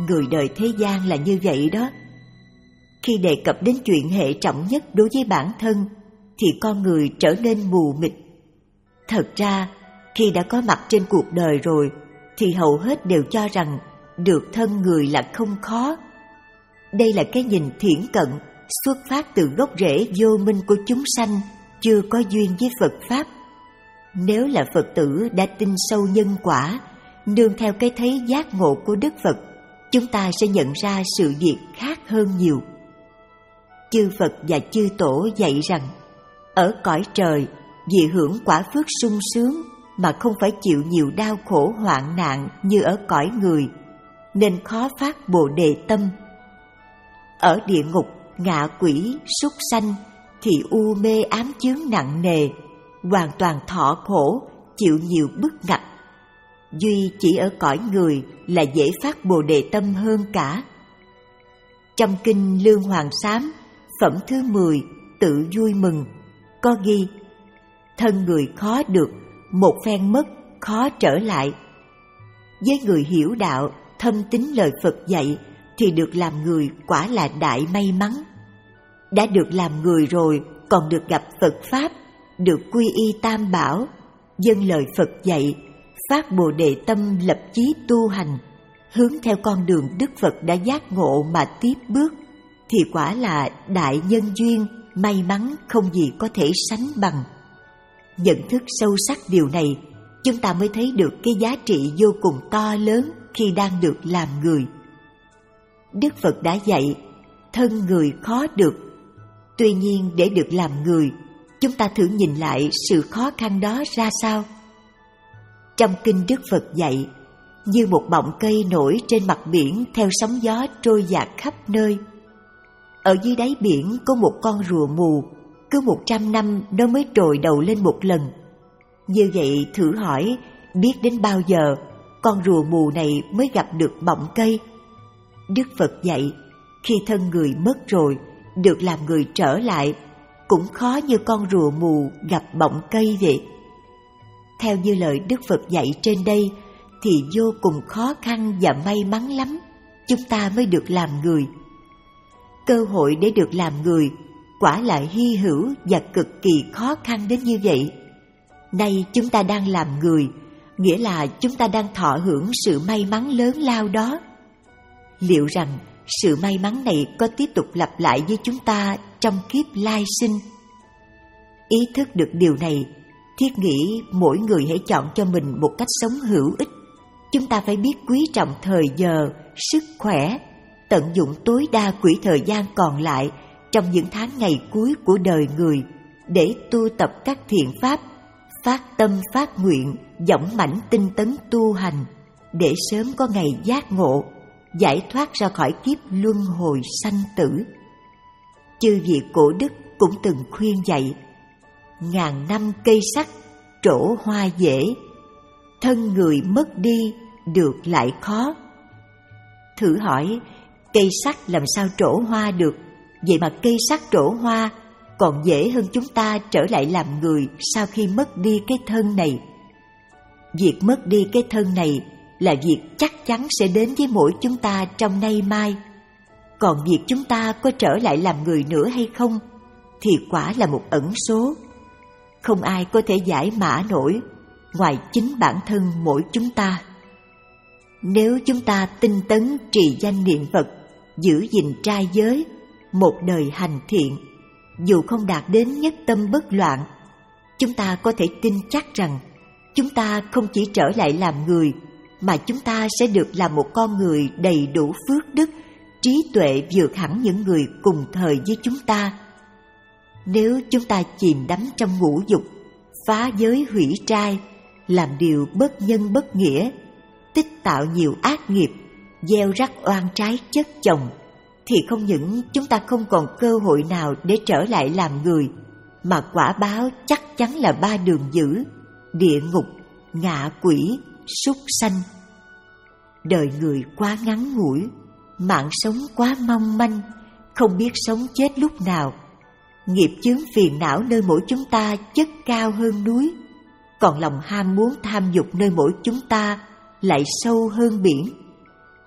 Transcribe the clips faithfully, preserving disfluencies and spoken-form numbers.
Người đời thế gian là như vậy đó. Khi đề cập đến chuyện hệ trọng nhất đối với bản thân thì con người trở nên mù mịt. Thật ra, khi đã có mặt trên cuộc đời rồi thì hầu hết đều cho rằng được thân người là không khó. Đây là cái nhìn thiển cận, xuất phát từ gốc rễ vô minh của chúng sanh, chưa có duyên với Phật Pháp. Nếu là Phật tử đã tin sâu nhân quả, nương theo cái thấy giác ngộ của Đức Phật, chúng ta sẽ nhận ra sự việc khác hơn nhiều. Chư Phật và chư Tổ dạy rằng, ở cõi trời, vì hưởng quả phước sung sướng mà không phải chịu nhiều đau khổ hoạn nạn như ở cõi người, nên khó phát Bồ Đề tâm. Ở địa ngục, ngạ quỷ, súc sanh thì u mê ám chướng nặng nề, hoàn toàn thọ khổ, chịu nhiều bức ngặt. Duy chỉ ở cõi người là dễ phát Bồ Đề tâm hơn cả. Trong kinh Lương Hoàng Sám, phẩm thứ mười, tự vui mừng, có ghi: thân người khó được, một phen mất, khó trở lại. Với người hiểu đạo, thâm tín lời Phật dạy thì được làm người quả là đại may mắn. Đã được làm người rồi còn được gặp Phật Pháp, được quy y Tam Bảo, dâng lời Phật dạy, phát Bồ Đề tâm lập chí tu hành, hướng theo con đường Đức Phật đã giác ngộ mà tiếp bước, thì quả là đại nhân duyên, may mắn không gì có thể sánh bằng. Nhận thức sâu sắc điều này, chúng ta mới thấy được cái giá trị vô cùng to lớn khi đang được làm người. Đức Phật đã dạy, thân người khó được. Tuy nhiên để được làm người, chúng ta thử nhìn lại sự khó khăn đó ra sao. Trong kinh Đức Phật dạy, như một bọng cây nổi trên mặt biển theo sóng gió trôi dạt khắp nơi. Ở dưới đáy biển có một con rùa mù, cứ một trăm năm nó mới trồi đầu lên một lần. Như vậy thử hỏi, biết đến bao giờ con rùa mù này mới gặp được bọng cây? Đức Phật dạy, khi thân người mất rồi, được làm người trở lại, cũng khó như con rùa mù gặp bọng cây vậy. Theo như lời Đức Phật dạy trên đây, thì vô cùng khó khăn và may mắn lắm, chúng ta mới được làm người. Cơ hội để được làm người quả là hy hữu và cực kỳ khó khăn đến như vậy. Nay chúng ta đang làm người, nghĩa là chúng ta đang thọ hưởng sự may mắn lớn lao đó. Liệu rằng sự may mắn này có tiếp tục lặp lại với chúng ta trong kiếp lai sinh? Ý thức được điều này, thiết nghĩ mỗi người hãy chọn cho mình một cách sống hữu ích. Chúng ta phải biết quý trọng thời giờ, sức khỏe, tận dụng tối đa quỹ thời gian còn lại trong những tháng ngày cuối của đời người để tu tập các thiện pháp, phát tâm phát nguyện, dõng mãnh tinh tấn tu hành, để sớm có ngày giác ngộ, giải thoát ra khỏi kiếp luân hồi sanh tử. Chư vị cổ đức cũng từng khuyên dạy, ngàn năm cây sắc, trổ hoa dễ, thân người mất đi, được lại khó. Thử hỏi, cây sắc làm sao trổ hoa được? Vậy mà cây sắc trổ hoa còn dễ hơn chúng ta trở lại làm người sau khi mất đi cái thân này. Việc mất đi cái thân này là việc chắc chắn sẽ đến với mỗi chúng ta trong nay mai. Còn việc chúng ta có trở lại làm người nữa hay không thì quả là một ẩn số. Không ai có thể giải mã nổi ngoài chính bản thân mỗi chúng ta. Nếu chúng ta tinh tấn trì danh niệm Phật, giữ gìn trai giới, một đời hành thiện, dù không đạt đến nhất tâm bất loạn, chúng ta có thể tin chắc rằng chúng ta không chỉ trở lại làm người, mà chúng ta sẽ được làm một con người đầy đủ phước đức, trí tuệ vượt hẳn những người cùng thời với chúng ta. Nếu chúng ta chìm đắm trong ngũ dục, phá giới hủy trai, làm điều bất nhân bất nghĩa, tích tạo nhiều ác nghiệp, gieo rắc oan trái chất chồng, thì không những chúng ta không còn cơ hội nào để trở lại làm người, mà quả báo chắc chắn là ba đường dữ: địa ngục, ngạ quỷ, súc sanh. Đời người quá ngắn ngủi, mạng sống quá mong manh, không biết sống chết lúc nào. Nghiệp chướng phiền não nơi mỗi chúng ta chất cao hơn núi, còn lòng ham muốn tham dục nơi mỗi chúng ta lại sâu hơn biển.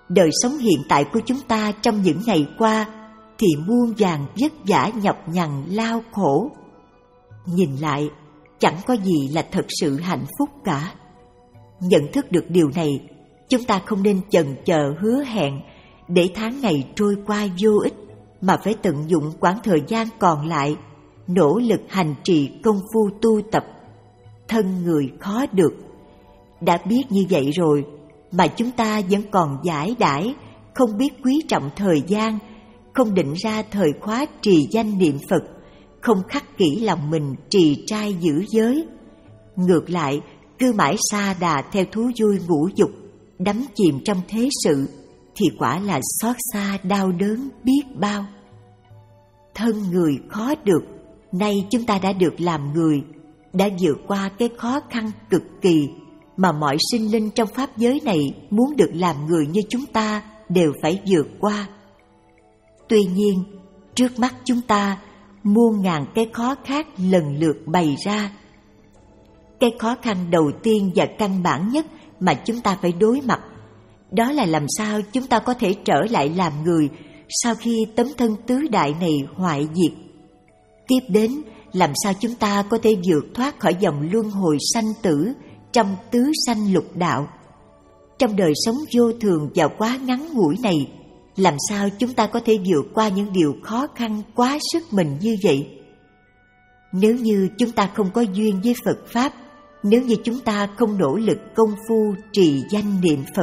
đời sống hiện tại của chúng ta trong những ngày qua thì muôn vàn vất vả nhọc nhằn lao khổ. Nhìn lại, chẳng có gì là thật sự hạnh phúc cả. Nhận thức được điều này, chúng ta không nên chần chờ hứa hẹn để tháng ngày trôi qua vô ích, mà phải tận dụng quãng thời gian còn lại, nỗ lực hành trì công phu tu tập. Thân người khó được. Đã biết như vậy rồi mà chúng ta vẫn còn dãi dãi, không biết quý trọng thời gian, không định ra thời khóa trì danh niệm Phật, không khắc kỹ lòng mình trì trai giữ giới. Ngược lại, cứ mãi sa đà theo thú vui ngũ dục, đắm chìm trong thế sự, thì quả là xót xa đau đớn biết bao. Thân người khó được, nay chúng ta đã được làm người, đã vượt qua cái khó khăn cực kỳ mà mọi sinh linh trong pháp giới này muốn được làm người như chúng ta đều phải vượt qua. Tuy nhiên, trước mắt chúng ta muôn ngàn cái khó khác lần lượt bày ra. Cái khó khăn đầu tiên và căn bản nhất mà chúng ta phải đối mặt, đó là làm sao chúng ta có thể trở lại làm người sau khi tấm thân tứ đại này hoại diệt. Tiếp đến, làm sao chúng ta có thể vượt thoát khỏi dòng luân hồi sanh tử trong tứ sanh lục đạo. Trong đời sống vô thường và quá ngắn ngủi này, làm sao chúng ta có thể vượt qua những điều khó khăn quá sức mình như vậy? Nếu như chúng ta không có duyên với Phật Pháp, nếu như chúng ta không nỗ lực công phu trì danh niệm Phật.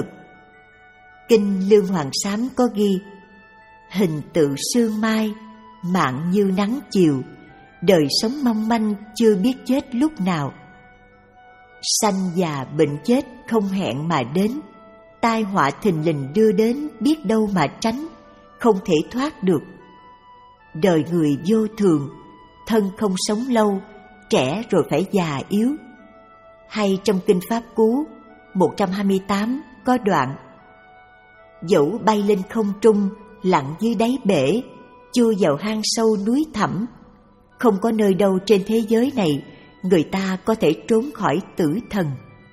Kinh Lương Hoàng Sám có ghi: hình tự sương mai, mạng như nắng chiều, đời sống mong manh chưa biết chết lúc nào. Sanh già bệnh chết không hẹn mà đến, tai họa thình lình đưa đến biết đâu mà tránh, không thể thoát được. Đời người vô thường, thân không sống lâu, trẻ rồi phải già yếu. Hay trong Kinh Pháp Cú một trăm hai mươi tám có đoạn: dẫu bay lên không trung, lặn dưới đáy bể, chui vào hang sâu núi thẳm, không có nơi đâu trên thế giới này người ta có thể trốn khỏi tử thần.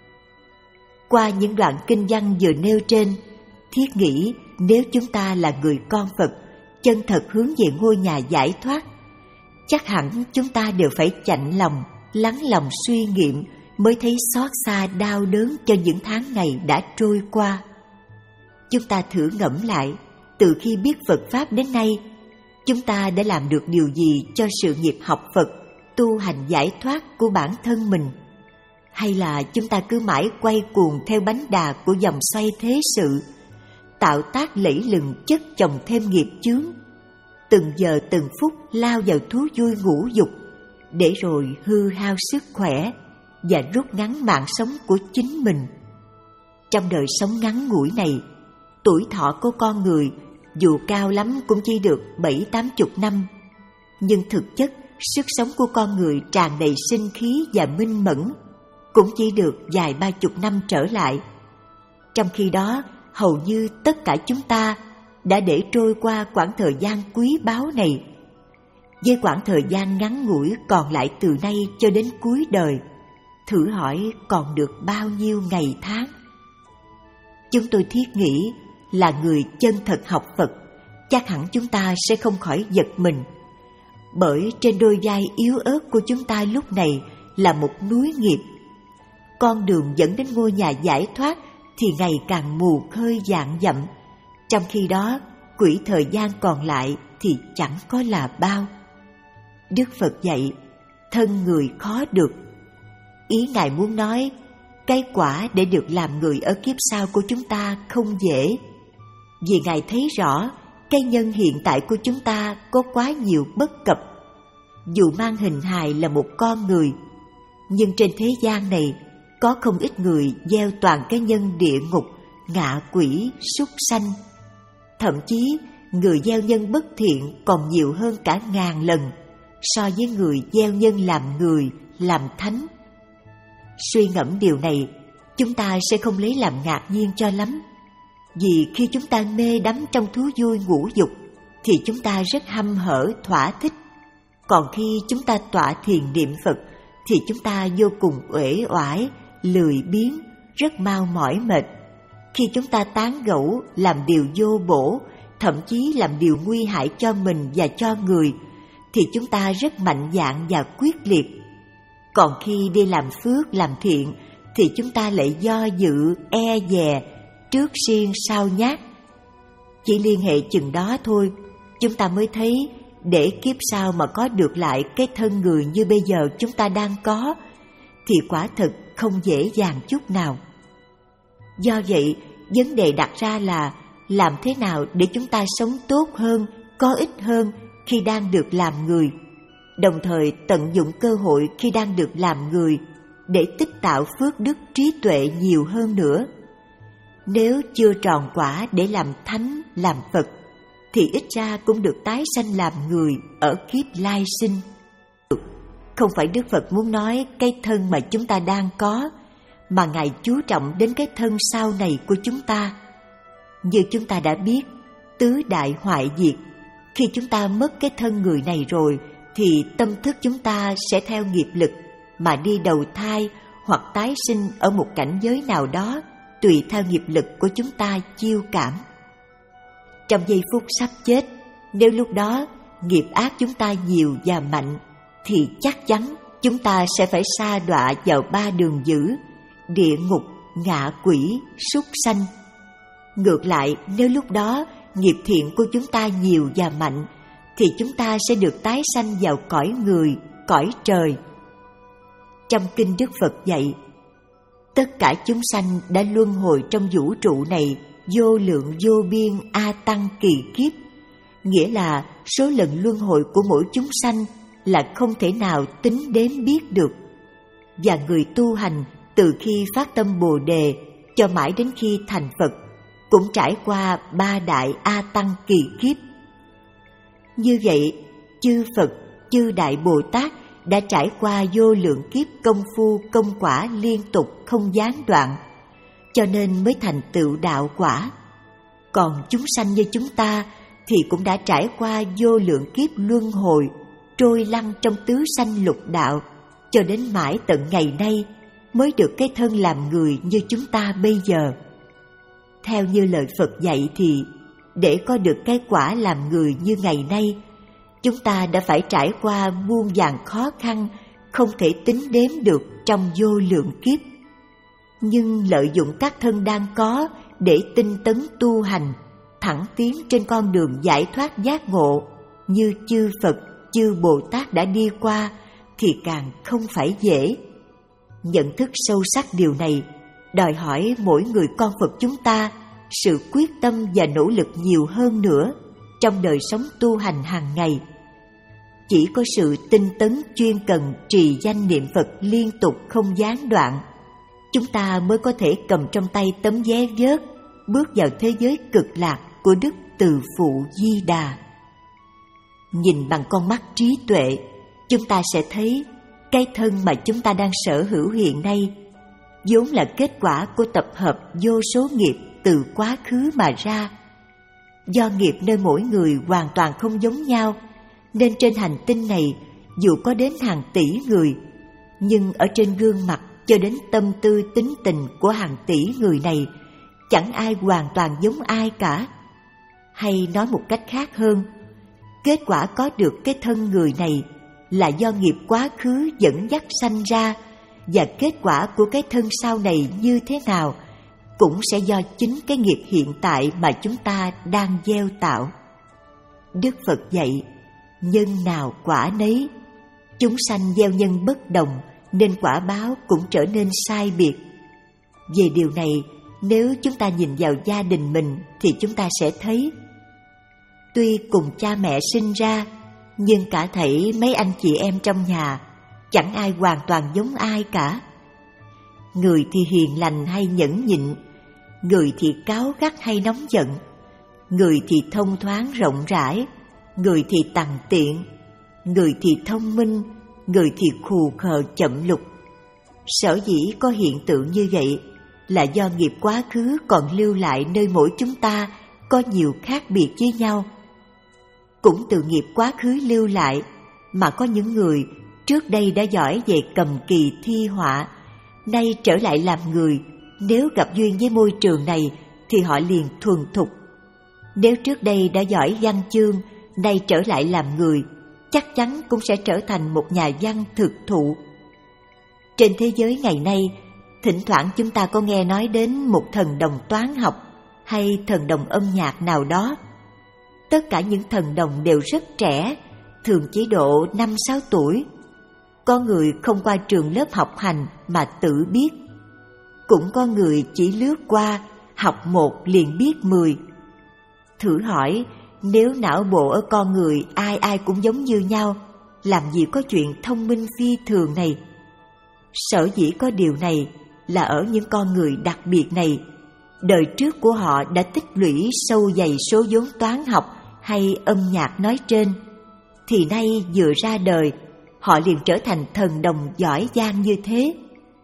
Qua những đoạn kinh văn vừa nêu trên, thiết nghĩ nếu chúng ta là người con Phật, chân thật hướng về ngôi nhà giải thoát, chắc hẳn chúng ta đều phải chạnh lòng, lắng lòng suy nghiệm mới thấy xót xa đau đớn cho những tháng ngày đã trôi qua. Chúng ta thử ngẫm lại, từ khi biết Phật Pháp đến nay, chúng ta đã làm được điều gì cho sự nghiệp học Phật, tu hành giải thoát của bản thân mình? Hay là chúng ta cứ mãi quay cuồng theo bánh đà của dòng xoay thế sự, tạo tác lẫy lừng chất chồng thêm nghiệp chướng, từng giờ từng phút lao vào thú vui ngũ dục, để rồi hư hao sức khỏe và rút ngắn mạng sống của chính mình. Trong đời sống ngắn ngủi này, tuổi thọ của con người dù cao lắm cũng chỉ được bảy tám chục năm, nhưng thực chất sức sống của con người tràn đầy sinh khí và minh mẫn, cũng chỉ được vài ba chục năm trở lại. Trong khi đó, hầu như tất cả chúng ta đã để trôi qua quãng thời gian quý báu này. Với quãng thời gian ngắn ngủi còn lại từ nay cho đến cuối đời, thử hỏi còn được bao nhiêu ngày tháng? Chúng tôi thiết nghĩ là người chân thật học Phật, chắc hẳn chúng ta sẽ không khỏi giật mình, bởi trên đôi vai yếu ớt của chúng ta lúc này là một núi nghiệp. Con đường dẫn đến ngôi nhà giải thoát thì ngày càng mù khơi vạn dặm, trong khi đó quỹ thời gian còn lại thì chẳng có là bao. Đức Phật dạy, thân người khó được. Ý Ngài muốn nói, cái quả để được làm người ở kiếp sau của chúng ta không dễ, vì Ngài thấy rõ cái nhân hiện tại của chúng ta có quá nhiều bất cập. Dù mang hình hài là một con người, nhưng trên thế gian này có không ít người gieo toàn cái nhân địa ngục, ngạ quỷ, súc sanh. Thậm chí người gieo nhân bất thiện còn nhiều hơn cả ngàn lần so với người gieo nhân làm người, làm thánh. Suy ngẫm điều này, chúng ta sẽ không lấy làm ngạc nhiên cho lắm. Vì khi chúng ta mê đắm trong thú vui ngũ dục thì chúng ta rất hăm hở thỏa thích. Còn khi chúng ta tọa thiền niệm Phật thì chúng ta vô cùng uể oải, lười biếng, rất mau mỏi mệt. Khi chúng ta tán gẫu, làm điều vô bổ, thậm chí làm điều nguy hại cho mình và cho người, thì chúng ta rất mạnh dạn và quyết liệt. Còn khi đi làm phước, làm thiện, thì chúng ta lại do dự, e dè, trước siêng sau nhát. Chỉ liên hệ chừng đó thôi, chúng ta mới thấy để kiếp sau mà có được lại cái thân người như bây giờ chúng ta đang có, thì quả thực không dễ dàng chút nào. Do vậy, vấn đề đặt ra là làm thế nào để chúng ta sống tốt hơn, có ích hơn khi đang được làm người, đồng thời tận dụng cơ hội khi đang được làm người để tích tạo phước đức trí tuệ nhiều hơn nữa. Nếu chưa tròn quả để làm thánh, làm Phật, thì ít ra cũng được tái sanh làm người ở kiếp lai sinh. Không phải Đức Phật muốn nói cái thân mà chúng ta đang có, mà Ngài chú trọng đến cái thân sau này của chúng ta. Như chúng ta đã biết, tứ đại hoại diệt, khi chúng ta mất cái thân người này rồi, thì tâm thức chúng ta sẽ theo nghiệp lực mà đi đầu thai hoặc tái sinh ở một cảnh giới nào đó, tùy theo nghiệp lực của chúng ta chiêu cảm. Trong giây phút sắp chết, nếu lúc đó nghiệp ác chúng ta nhiều và mạnh, thì chắc chắn chúng ta sẽ phải sa đọa vào ba đường dữ: địa ngục, ngạ quỷ, súc sanh. Ngược lại, nếu lúc đó nghiệp thiện của chúng ta nhiều và mạnh, thì chúng ta sẽ được tái sanh vào cõi người, cõi trời. Trong kinh Đức Phật dạy, tất cả chúng sanh đã luân hồi trong vũ trụ này vô lượng vô biên a tăng kỳ kiếp, nghĩa là số lần luân hồi của mỗi chúng sanh là không thể nào tính đếm biết được. Và người tu hành từ khi phát tâm Bồ Đề cho mãi đến khi thành Phật cũng trải qua ba đại a tăng kỳ kiếp. Như vậy, chư Phật, chư Đại Bồ Tát đã trải qua vô lượng kiếp công phu công quả liên tục không gián đoạn, cho nên mới thành tựu đạo quả. Còn chúng sanh như chúng ta thì cũng đã trải qua vô lượng kiếp luân hồi, trôi lăn trong tứ sanh lục đạo, cho đến mãi tận ngày nay mới được cái thân làm người như chúng ta bây giờ. Theo như lời Phật dạy thì, để có được cái quả làm người như ngày nay, chúng ta đã phải trải qua muôn vàn khó khăn không thể tính đếm được trong vô lượng kiếp. Nhưng lợi dụng các thân đang có để tinh tấn tu hành, thẳng tiến trên con đường giải thoát giác ngộ như chư Phật, chư Bồ Tát đã đi qua thì càng không phải dễ. Nhận thức sâu sắc điều này đòi hỏi mỗi người con Phật chúng ta sự quyết tâm và nỗ lực nhiều hơn nữa trong đời sống tu hành hàng ngày. Chỉ có sự tinh tấn chuyên cần trì danh niệm Phật liên tục không gián đoạn, chúng ta mới có thể cầm trong tay tấm vé vớt bước vào thế giới cực lạc của Đức Từ Phụ Di Đà. Nhìn bằng con mắt trí tuệ, chúng ta sẽ thấy cái thân mà chúng ta đang sở hữu hiện nay vốn là kết quả của tập hợp vô số nghiệp từ quá khứ mà ra. Do nghiệp nơi mỗi người hoàn toàn không giống nhau, nên trên hành tinh này dù có đến hàng tỷ người, nhưng ở trên gương mặt cho đến tâm tư tính tình của hàng tỷ người này, chẳng ai hoàn toàn giống ai cả. Hay nói một cách khác hơn, kết quả có được cái thân người này là do nghiệp quá khứ dẫn dắt sanh ra, và kết quả của cái thân sau này như thế nào cũng sẽ do chính cái nghiệp hiện tại mà chúng ta đang gieo tạo. Đức Phật dạy, nhân nào quả nấy. Chúng sanh gieo nhân bất đồng nên quả báo cũng trở nên sai biệt. Về điều này, nếu chúng ta nhìn vào gia đình mình thì chúng ta sẽ thấy, tuy cùng cha mẹ sinh ra, nhưng cả thảy mấy anh chị em trong nhà chẳng ai hoàn toàn giống ai cả. Người thì hiền lành hay nhẫn nhịn, người thì cáu gắt hay nóng giận, người thì thông thoáng rộng rãi, người thì tằn tiện, người thì thông minh, người thì khù khờ chậm lục. Sở dĩ có hiện tượng như vậy là do nghiệp quá khứ còn lưu lại nơi mỗi chúng ta có nhiều khác biệt với nhau. Cũng từ nghiệp quá khứ lưu lại mà có những người trước đây đã giỏi về cầm kỳ thi họa, nay trở lại làm người, nếu gặp duyên với môi trường này thì họ liền thuần thục. Nếu trước đây đã giỏi văn chương, nay trở lại làm người, chắc chắn cũng sẽ trở thành một nhà văn thực thụ. Trên thế giới ngày nay, thỉnh thoảng chúng ta có nghe nói đến một thần đồng toán học hay thần đồng âm nhạc nào đó. Tất cả những thần đồng đều rất trẻ, thường chỉ độ năm sáu tuổi. Có người không qua trường lớp học hành mà tự biết. Cũng có người chỉ lướt qua, học một liền biết mười. Thử hỏi, nếu não bộ ở con người ai ai cũng giống như nhau, làm gì có chuyện thông minh phi thường này? Sở dĩ có điều này là ở những con người đặc biệt này, đời trước của họ đã tích lũy sâu dày số vốn toán học hay âm nhạc nói trên, thì nay vừa ra đời, họ liền trở thành thần đồng giỏi giang như thế.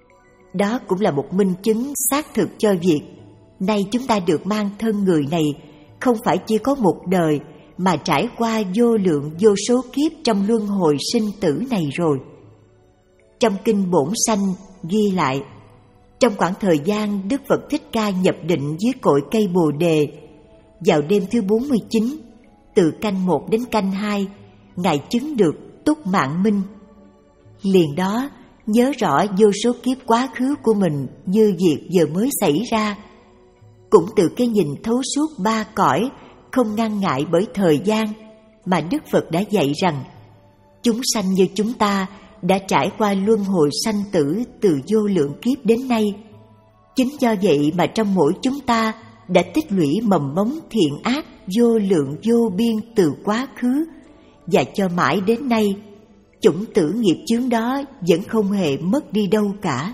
Đó cũng là một minh chứng xác thực cho việc nay chúng ta được mang thân người này không phải chỉ có một đời, mà trải qua vô lượng vô số kiếp trong luân hồi sinh tử này rồi. Trong kinh Bổn Sanh ghi lại, trong khoảng thời gian Đức Phật Thích Ca nhập định dưới cội cây Bồ Đề, vào đêm thứ bốn mươi chín, từ canh một đến canh hai, Ngài chứng được túc mạng minh. Liền đó nhớ rõ vô số kiếp quá khứ của mình như việc vừa mới xảy ra. Cũng từ cái nhìn thấu suốt ba cõi, không ngăn ngại bởi thời gian, mà Đức Phật đã dạy rằng chúng sanh như chúng ta đã trải qua luân hồi sanh tử từ vô lượng kiếp đến nay. Chính do vậy mà trong mỗi chúng ta đã tích lũy mầm mống thiện ác vô lượng vô biên từ quá khứ, và cho mãi đến nay, chủng tử nghiệp chướng đó vẫn không hề mất đi đâu cả.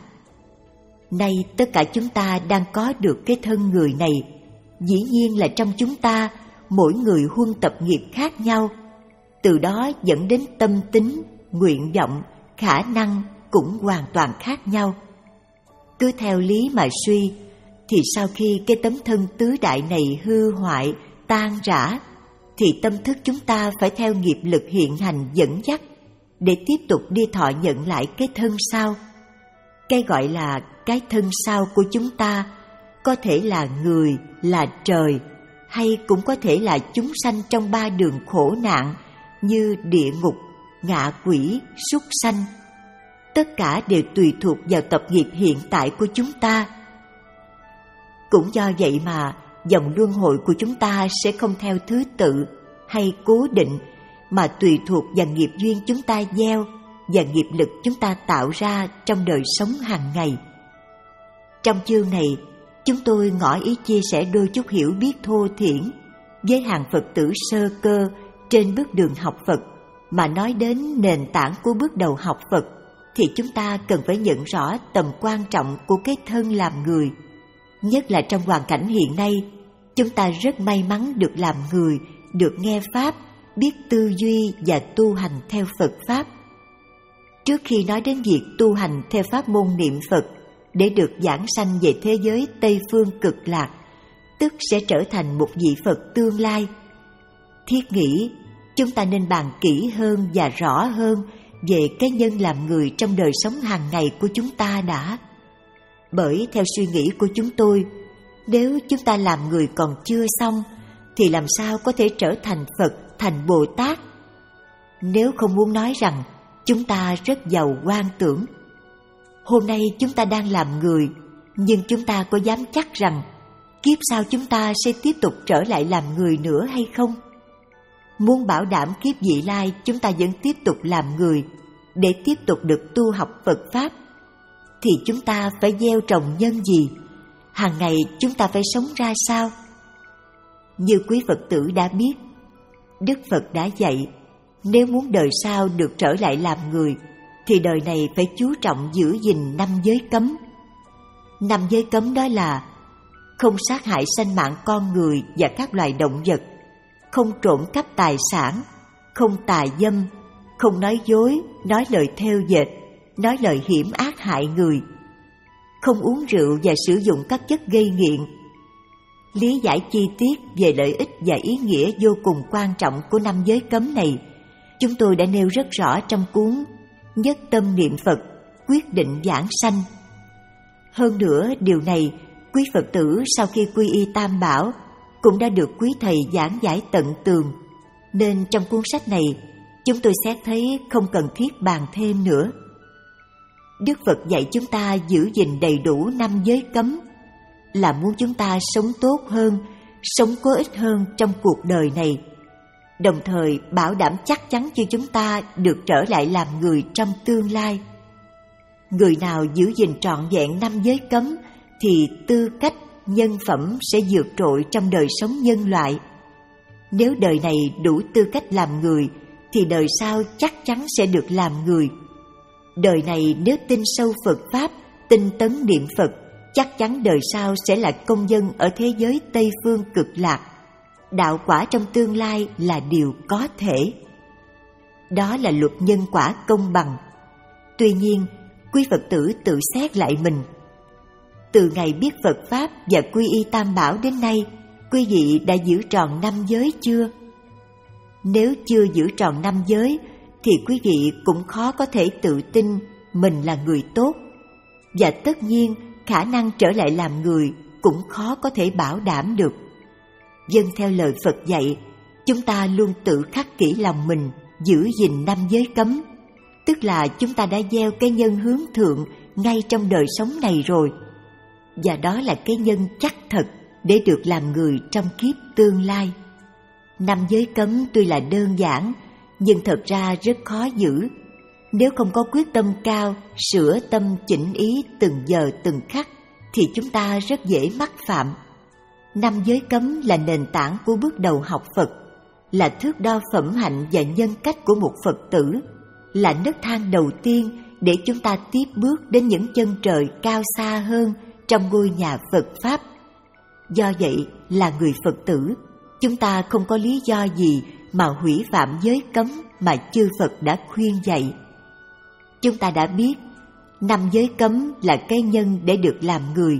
Nay tất cả chúng ta đang có được cái thân người này, dĩ nhiên là trong chúng ta mỗi người huân tập nghiệp khác nhau, từ đó dẫn đến tâm tính, nguyện vọng, khả năng cũng hoàn toàn khác nhau. Cứ theo lý mà suy, thì sau khi cái tấm thân tứ đại này hư hoại, tan rã, thì tâm thức chúng ta phải theo nghiệp lực hiện hành dẫn dắt, để tiếp tục đi thọ nhận lại cái thân sau. Cái gọi là cái thân sau của chúng ta có thể là người, là trời, hay cũng có thể là chúng sanh trong ba đường khổ nạn như địa ngục, ngạ quỷ, súc sanh. Tất cả đều tùy thuộc vào tập nghiệp hiện tại của chúng ta. Cũng do vậy mà dòng luân hồi của chúng ta sẽ không theo thứ tự hay cố định, mà tùy thuộc vào nghiệp duyên chúng ta gieo và nghiệp lực chúng ta tạo ra trong đời sống hàng ngày. Trong chương này, chúng tôi ngỏ ý chia sẻ đôi chút hiểu biết thô thiển với hàng Phật tử sơ cơ trên bước đường học Phật, mà nói đến nền tảng của bước đầu học Phật, thì chúng ta cần phải nhận rõ tầm quan trọng của cái thân làm người. Nhất là trong hoàn cảnh hiện nay, chúng ta rất may mắn được làm người, được nghe Pháp, biết tư duy và tu hành theo Phật Pháp. Trước khi nói đến việc tu hành theo pháp môn niệm Phật để được giảng sanh về thế giới Tây Phương Cực Lạc, tức sẽ trở thành một vị Phật tương lai, thiết nghĩ chúng ta nên bàn kỹ hơn và rõ hơn về cái nhân làm người trong đời sống hàng ngày của chúng ta đã. Bởi theo suy nghĩ của chúng tôi, nếu chúng ta làm người còn chưa xong, thì làm sao có thể trở thành Phật, thành Bồ Tát? Nếu không muốn nói rằng chúng ta rất giàu quan tưởng. Hôm nay chúng ta đang làm người, nhưng chúng ta có dám chắc rằng kiếp sau chúng ta sẽ tiếp tục trở lại làm người nữa hay không? Muốn bảo đảm kiếp vị lai chúng ta vẫn tiếp tục làm người để tiếp tục được tu học Phật Pháp, thì chúng ta phải gieo trồng nhân gì? Hàng ngày chúng ta phải sống ra sao? Như quý Phật tử đã biết, Đức Phật đã dạy, nếu muốn đời sau được trở lại làm người, thì đời này phải chú trọng giữ gìn năm giới cấm. Năm giới cấm đó là không sát hại sanh mạng con người và các loài động vật, không trộm cắp tài sản, không tà dâm, không nói dối, nói lời thêu dệt, nói lời hiểm ác hại người, không uống rượu và sử dụng các chất gây nghiện. Lý giải chi tiết về lợi ích và ý nghĩa vô cùng quan trọng của năm giới cấm này, chúng tôi đã nêu rất rõ trong cuốn Nhất Tâm Niệm Phật, Quyết Định Giảng Sanh. Hơn nữa, điều này quý Phật tử sau khi quy y Tam Bảo cũng đã được quý thầy giảng giải tận tường, nên trong cuốn sách này chúng tôi xét thấy không cần thiết bàn thêm nữa. Đức Phật dạy chúng ta giữ gìn đầy đủ năm giới cấm là muốn chúng ta sống tốt hơn, sống có ích hơn trong cuộc đời này, đồng thời bảo đảm chắc chắn cho chúng ta được trở lại làm người trong tương lai. Người nào giữ gìn trọn vẹn năm giới cấm thì tư cách, nhân phẩm sẽ vượt trội trong đời sống nhân loại. Nếu đời này đủ tư cách làm người thì đời sau chắc chắn sẽ được làm người. Đời này nếu tin sâu Phật Pháp, tinh tấn niệm Phật, chắc chắn đời sau sẽ là công dân ở thế giới Tây Phương Cực Lạc. Đạo quả trong tương lai là điều có thể. Đó là luật nhân quả công bằng. Tuy nhiên, quý Phật tử tự xét lại mình. Từ ngày biết Phật Pháp và quy y Tam Bảo đến nay, quý vị đã giữ tròn năm giới chưa? Nếu chưa giữ tròn năm giới, thì quý vị cũng khó có thể tự tin mình là người tốt. Và tất nhiên, khả năng trở lại làm người cũng khó có thể bảo đảm được. Vâng theo lời Phật dạy, chúng ta luôn tự khắc kỹ lòng mình, giữ gìn năm giới cấm. Tức là chúng ta đã gieo cái nhân hướng thượng ngay trong đời sống này rồi. Và đó là cái nhân chắc thật để được làm người trong kiếp tương lai. Năm giới cấm tuy là đơn giản, nhưng thật ra rất khó giữ. Nếu không có quyết tâm cao, sửa tâm chỉnh ý từng giờ từng khắc, thì chúng ta rất dễ mắc phạm. Năm giới cấm là nền tảng của bước đầu học Phật, là thước đo phẩm hạnh và nhân cách của một Phật tử, là nấc thang đầu tiên để chúng ta tiếp bước đến những chân trời cao xa hơn trong ngôi nhà Phật Pháp. Do vậy, là người Phật tử, chúng ta không có lý do gì mà hủy phạm giới cấm mà chư Phật đã khuyên dạy. Chúng ta đã biết, năm giới cấm là cái nhân để được làm người.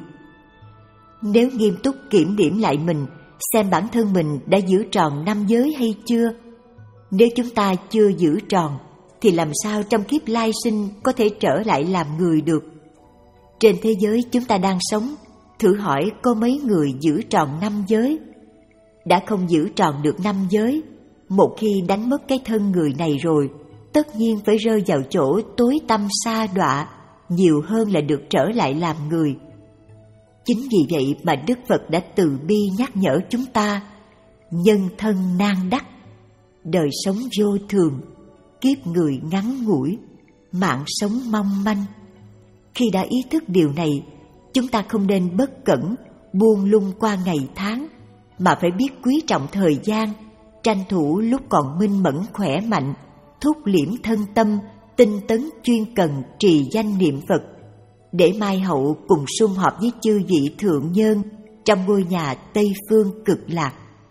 Nếu nghiêm túc kiểm điểm lại mình, xem bản thân mình đã giữ tròn năm giới hay chưa. Nếu chúng ta chưa giữ tròn, thì làm sao trong kiếp lai sinh có thể trở lại làm người được? Trên thế giới chúng ta đang sống, thử hỏi có mấy người giữ tròn năm giới? Đã không giữ tròn được năm giới, một khi đánh mất cái thân người này rồi, tất nhiên phải rơi vào chỗ tối tăm sa đọa, nhiều hơn là được trở lại làm người. Chính vì vậy mà Đức Phật đã từ bi nhắc nhở chúng ta, nhân thân nan đắc, đời sống vô thường, kiếp người ngắn ngủi, mạng sống mong manh. Khi đã ý thức điều này, chúng ta không nên bất cẩn, buông lung qua ngày tháng, mà phải biết quý trọng thời gian, tranh thủ lúc còn minh mẫn khỏe mạnh, thúc liễm thân tâm, tinh tấn chuyên cần trì danh niệm Phật, để mai hậu cùng sum họp với chư vị thượng nhân trong ngôi nhà Tây Phương Cực Lạc.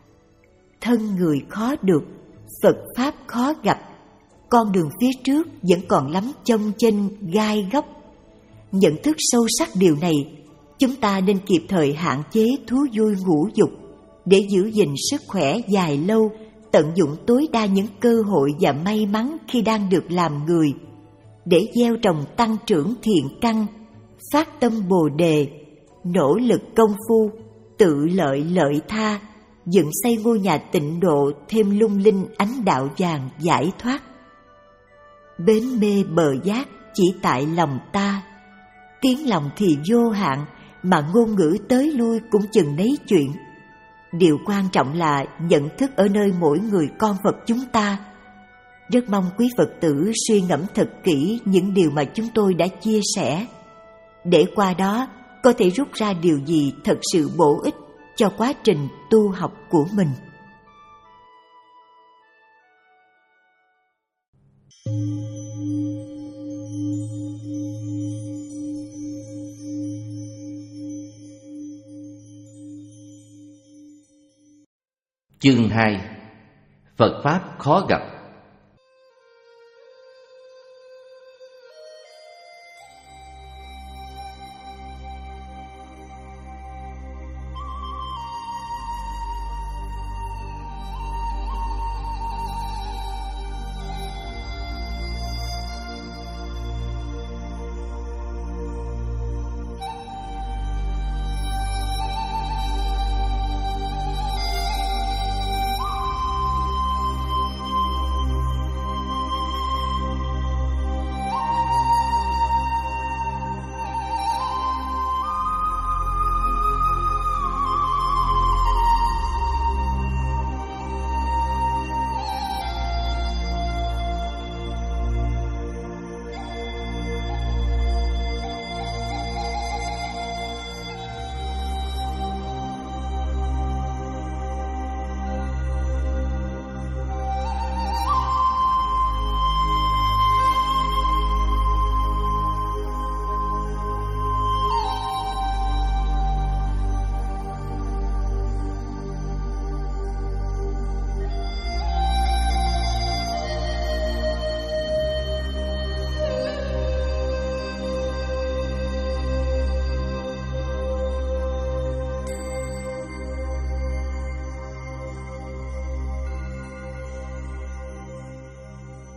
Thân người khó được, Phật Pháp khó gặp, con đường phía trước vẫn còn lắm chông chênh gai góc. Nhận thức sâu sắc điều này, chúng ta nên kịp thời hạn chế thú vui ngũ dục, để giữ gìn sức khỏe dài lâu, tận dụng tối đa những cơ hội và may mắn khi đang được làm người, để gieo trồng tăng trưởng thiện căn, phát tâm Bồ Đề, nỗ lực công phu, tự lợi lợi tha, dựng xây ngôi nhà tịnh độ thêm lung linh ánh đạo vàng giải thoát. Bến mê bờ giác chỉ tại lòng ta, tiếng lòng thì vô hạn, mà ngôn ngữ tới lui cũng chừng nấy chuyện. Điều quan trọng là nhận thức ở nơi mỗi người con Phật chúng ta. Rất mong quý Phật tử suy ngẫm thật kỹ những điều mà chúng tôi đã chia sẻ, để qua đó có thể rút ra điều gì thật sự bổ ích cho quá trình tu học của mình. Chương hai. Phật Pháp khó gặp.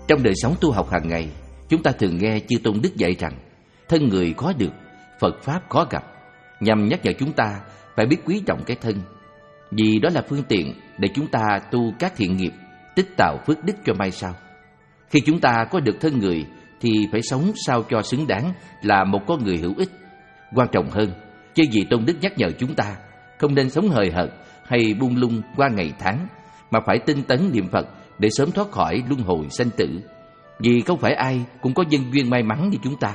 Trong đời sống tu học hàng ngày, chúng ta thường nghe chư tôn đức dạy rằng thân người khó được, Phật Pháp khó gặp, nhằm nhắc nhở chúng ta phải biết quý trọng cái thân, vì đó là phương tiện để chúng ta tu các thiện nghiệp, tích tạo phước đức cho mai sau. Khi chúng ta có được thân người thì phải sống sao cho xứng đáng là một con người hữu ích. Quan trọng hơn, chư vị tôn đức nhắc nhở chúng ta không nên sống hời hợt hay buông lung qua ngày tháng, mà phải tinh tấn niệm Phật để sớm thoát khỏi luân hồi sanh tử. Vì không phải ai cũng có nhân duyên may mắn như chúng ta,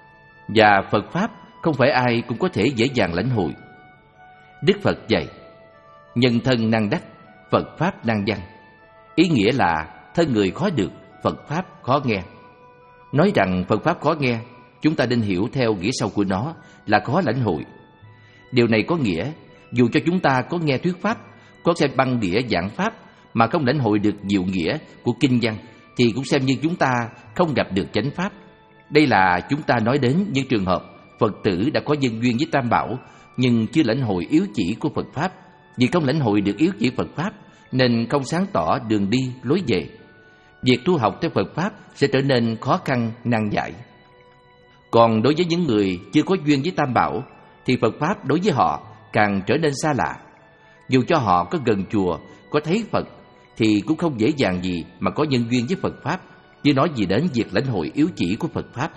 và Phật Pháp không phải ai cũng có thể dễ dàng lãnh hội. Đức Phật dạy: nhân thân năng đắc, Phật Pháp năng văn. Ý nghĩa là thân người khó được, Phật Pháp khó nghe. Nói rằng Phật Pháp khó nghe, chúng ta nên hiểu theo nghĩa sâu của nó là khó lãnh hội. Điều này có nghĩa, dù cho chúng ta có nghe thuyết Pháp, có xem băng đĩa giảng Pháp mà không lãnh hội được diệu nghĩa của kinh văn, thì cũng xem như chúng ta không gặp được chánh Pháp. Đây là chúng ta nói đến những trường hợp Phật tử đã có nhân duyên với Tam Bảo nhưng chưa lãnh hội yếu chỉ của Phật Pháp. Vì không lãnh hội được yếu chỉ Phật Pháp nên không sáng tỏ đường đi lối về. Việc tu học theo Phật Pháp sẽ trở nên khó khăn nan giải. Còn đối với những người chưa có duyên với Tam Bảo thì Phật Pháp đối với họ càng trở nên xa lạ. Dù cho họ có gần chùa, có thấy Phật thì cũng không dễ dàng gì mà có nhân duyên với Phật Pháp, chứ nói gì đến việc lãnh hội yếu chỉ của Phật Pháp.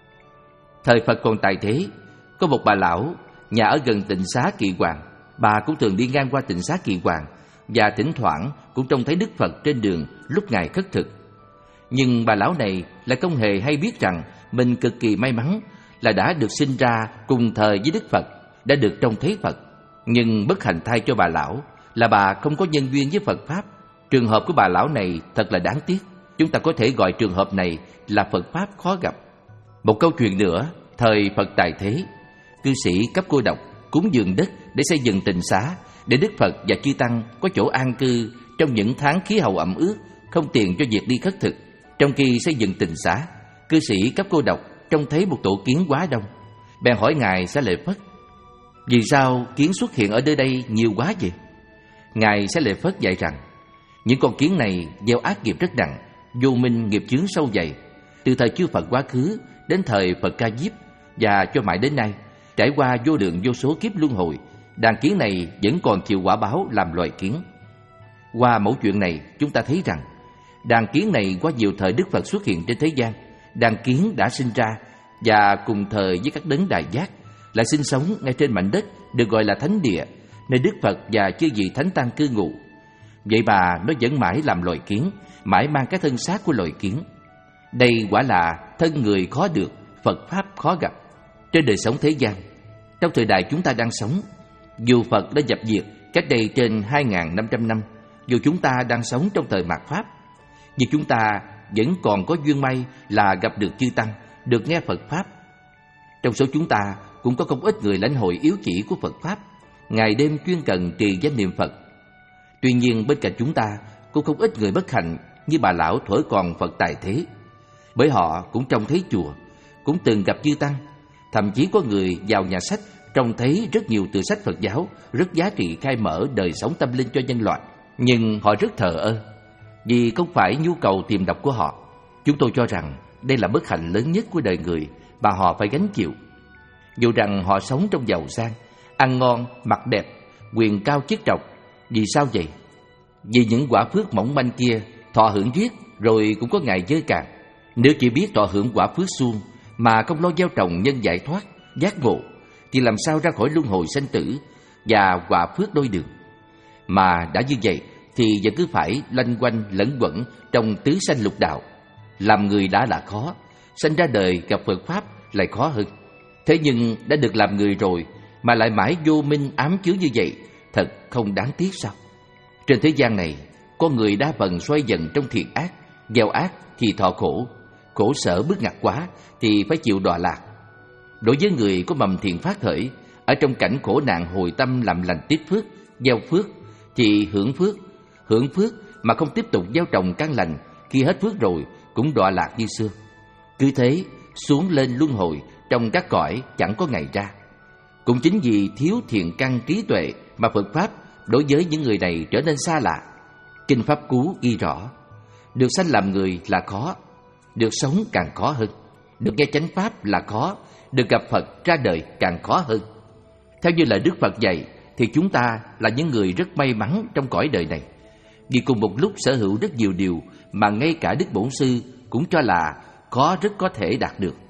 Thời Phật còn tại thế, có một bà lão nhà ở gần tịnh xá Kỳ Hoàng. Bà cũng thường đi ngang qua tịnh xá Kỳ Hoàng và thỉnh thoảng cũng trông thấy Đức Phật trên đường lúc Ngài khất thực. Nhưng bà lão này lại không hề hay biết rằng mình cực kỳ may mắn là đã được sinh ra cùng thời với Đức Phật, đã được trông thấy Phật. Nhưng bất hạnh thay cho bà lão là bà không có nhân duyên với Phật Pháp. Trường hợp của bà lão này thật là đáng tiếc. Chúng ta có thể gọi trường hợp này là Phật Pháp khó gặp. Một câu chuyện nữa, thời Phật tại thế, cư sĩ cấp cô độc cúng dường đất để xây dựng tịnh xá, để Đức Phật và chư tăng có chỗ an cư trong những tháng khí hậu ẩm ướt, không tiền cho việc đi khất thực. Trong khi xây dựng tịnh xá, cư sĩ cấp cô độc trông thấy một tổ kiến quá đông, bèn hỏi Ngài Xá Lợi Phất: vì sao kiến xuất hiện ở nơi đây nhiều quá vậy? Ngài Xá Lợi Phất dạy rằng những con kiến này gieo ác nghiệp rất nặng, vô minh nghiệp chướng sâu dày. Từ thời chư Phật quá khứ đến thời Phật Ca Diếp và cho mãi đến nay, trải qua vô lượng vô số kiếp luân hồi, đàn kiến này vẫn còn chịu quả báo làm loài kiến. Qua mẫu chuyện này, chúng ta thấy rằng đàn kiến này qua nhiều thời Đức Phật xuất hiện trên thế gian, đàn kiến đã sinh ra và cùng thời với các đấng Đại Giác, lại sinh sống ngay trên mảnh đất được gọi là thánh địa, nơi Đức Phật và chư vị thánh tăng cư ngụ. Vậy mà nó vẫn mãi làm loài kiến, mãi mang cái thân xác của loài kiến. Đây quả là thân người khó được, Phật Pháp khó gặp. Trên đời sống thế gian, trong thời đại chúng ta đang sống, dù Phật đã dập diệt cách đây trên hai nghìn năm trăm năm, dù chúng ta đang sống trong thời mạt Pháp, nhưng chúng ta vẫn còn có duyên may là gặp được chư tăng, được nghe Phật Pháp. Trong số chúng ta cũng có không ít người lãnh hội yếu chỉ của Phật Pháp, ngày đêm chuyên cần trì danh niệm Phật. Tuy nhiên bên cạnh chúng ta cũng không ít người bất hạnh như bà lão thuở còn Phật tại thế, bởi họ cũng trông thấy chùa, cũng từng gặp chư tăng, thậm chí có người vào nhà sách trông thấy rất nhiều tựa sách Phật giáo rất giá trị khai mở đời sống tâm linh cho nhân loại, nhưng họ rất thờ ơ vì không phải nhu cầu tìm đọc của họ. Chúng tôi cho rằng đây là bất hạnh lớn nhất của đời người mà họ phải gánh chịu. Dù rằng họ sống trong giàu sang, ăn ngon, mặc đẹp, quyền cao chức trọng. Vì sao vậy? Vì những quả phước mỏng manh kia thọ hưởng riết rồi cũng có ngày giới cạn. Nếu chỉ biết thọ hưởng quả phước suông mà không lo gieo trồng nhân giải thoát, giác ngộ, thì làm sao ra khỏi luân hồi sanh tử và quả phước đôi đường. Mà đã như vậy thì vẫn cứ phải loanh quanh lẫn quẩn trong tứ sanh lục đạo. Làm người đã là khó, sanh ra đời gặp Phật Pháp lại khó hơn. Thế nhưng đã được làm người rồi mà lại mãi vô minh ám chướng như vậy, thật không đáng tiếc sao? Trên thế gian này, con người đa phần xoay dần trong thiện ác, gieo ác thì thọ khổ, khổ sở bức ngặt quá thì phải chịu đọa lạc. Đối với người có mầm thiện phát khởi, ở trong cảnh khổ nạn hồi tâm làm lành tiếp phước, gieo phước thì hưởng phước, hưởng phước mà không tiếp tục gieo trồng căn lành, khi hết phước rồi cũng đọa lạc như xưa. Cứ thế xuống lên luân hồi trong các cõi chẳng có ngày ra. Cũng chính vì thiếu thiện căn trí tuệ mà Phật Pháp đối với những người này trở nên xa lạ. Kinh Pháp Cú ghi rõ: Được sanh làm người là khó, được sống càng khó hơn. Được nghe chánh pháp là khó, được gặp Phật ra đời càng khó hơn. Theo như lời Đức Phật dạy thì chúng ta là những người rất may mắn trong cõi đời này, vì cùng một lúc sở hữu rất nhiều điều mà ngay cả Đức Bổn Sư cũng cho là khó rất có thể đạt được.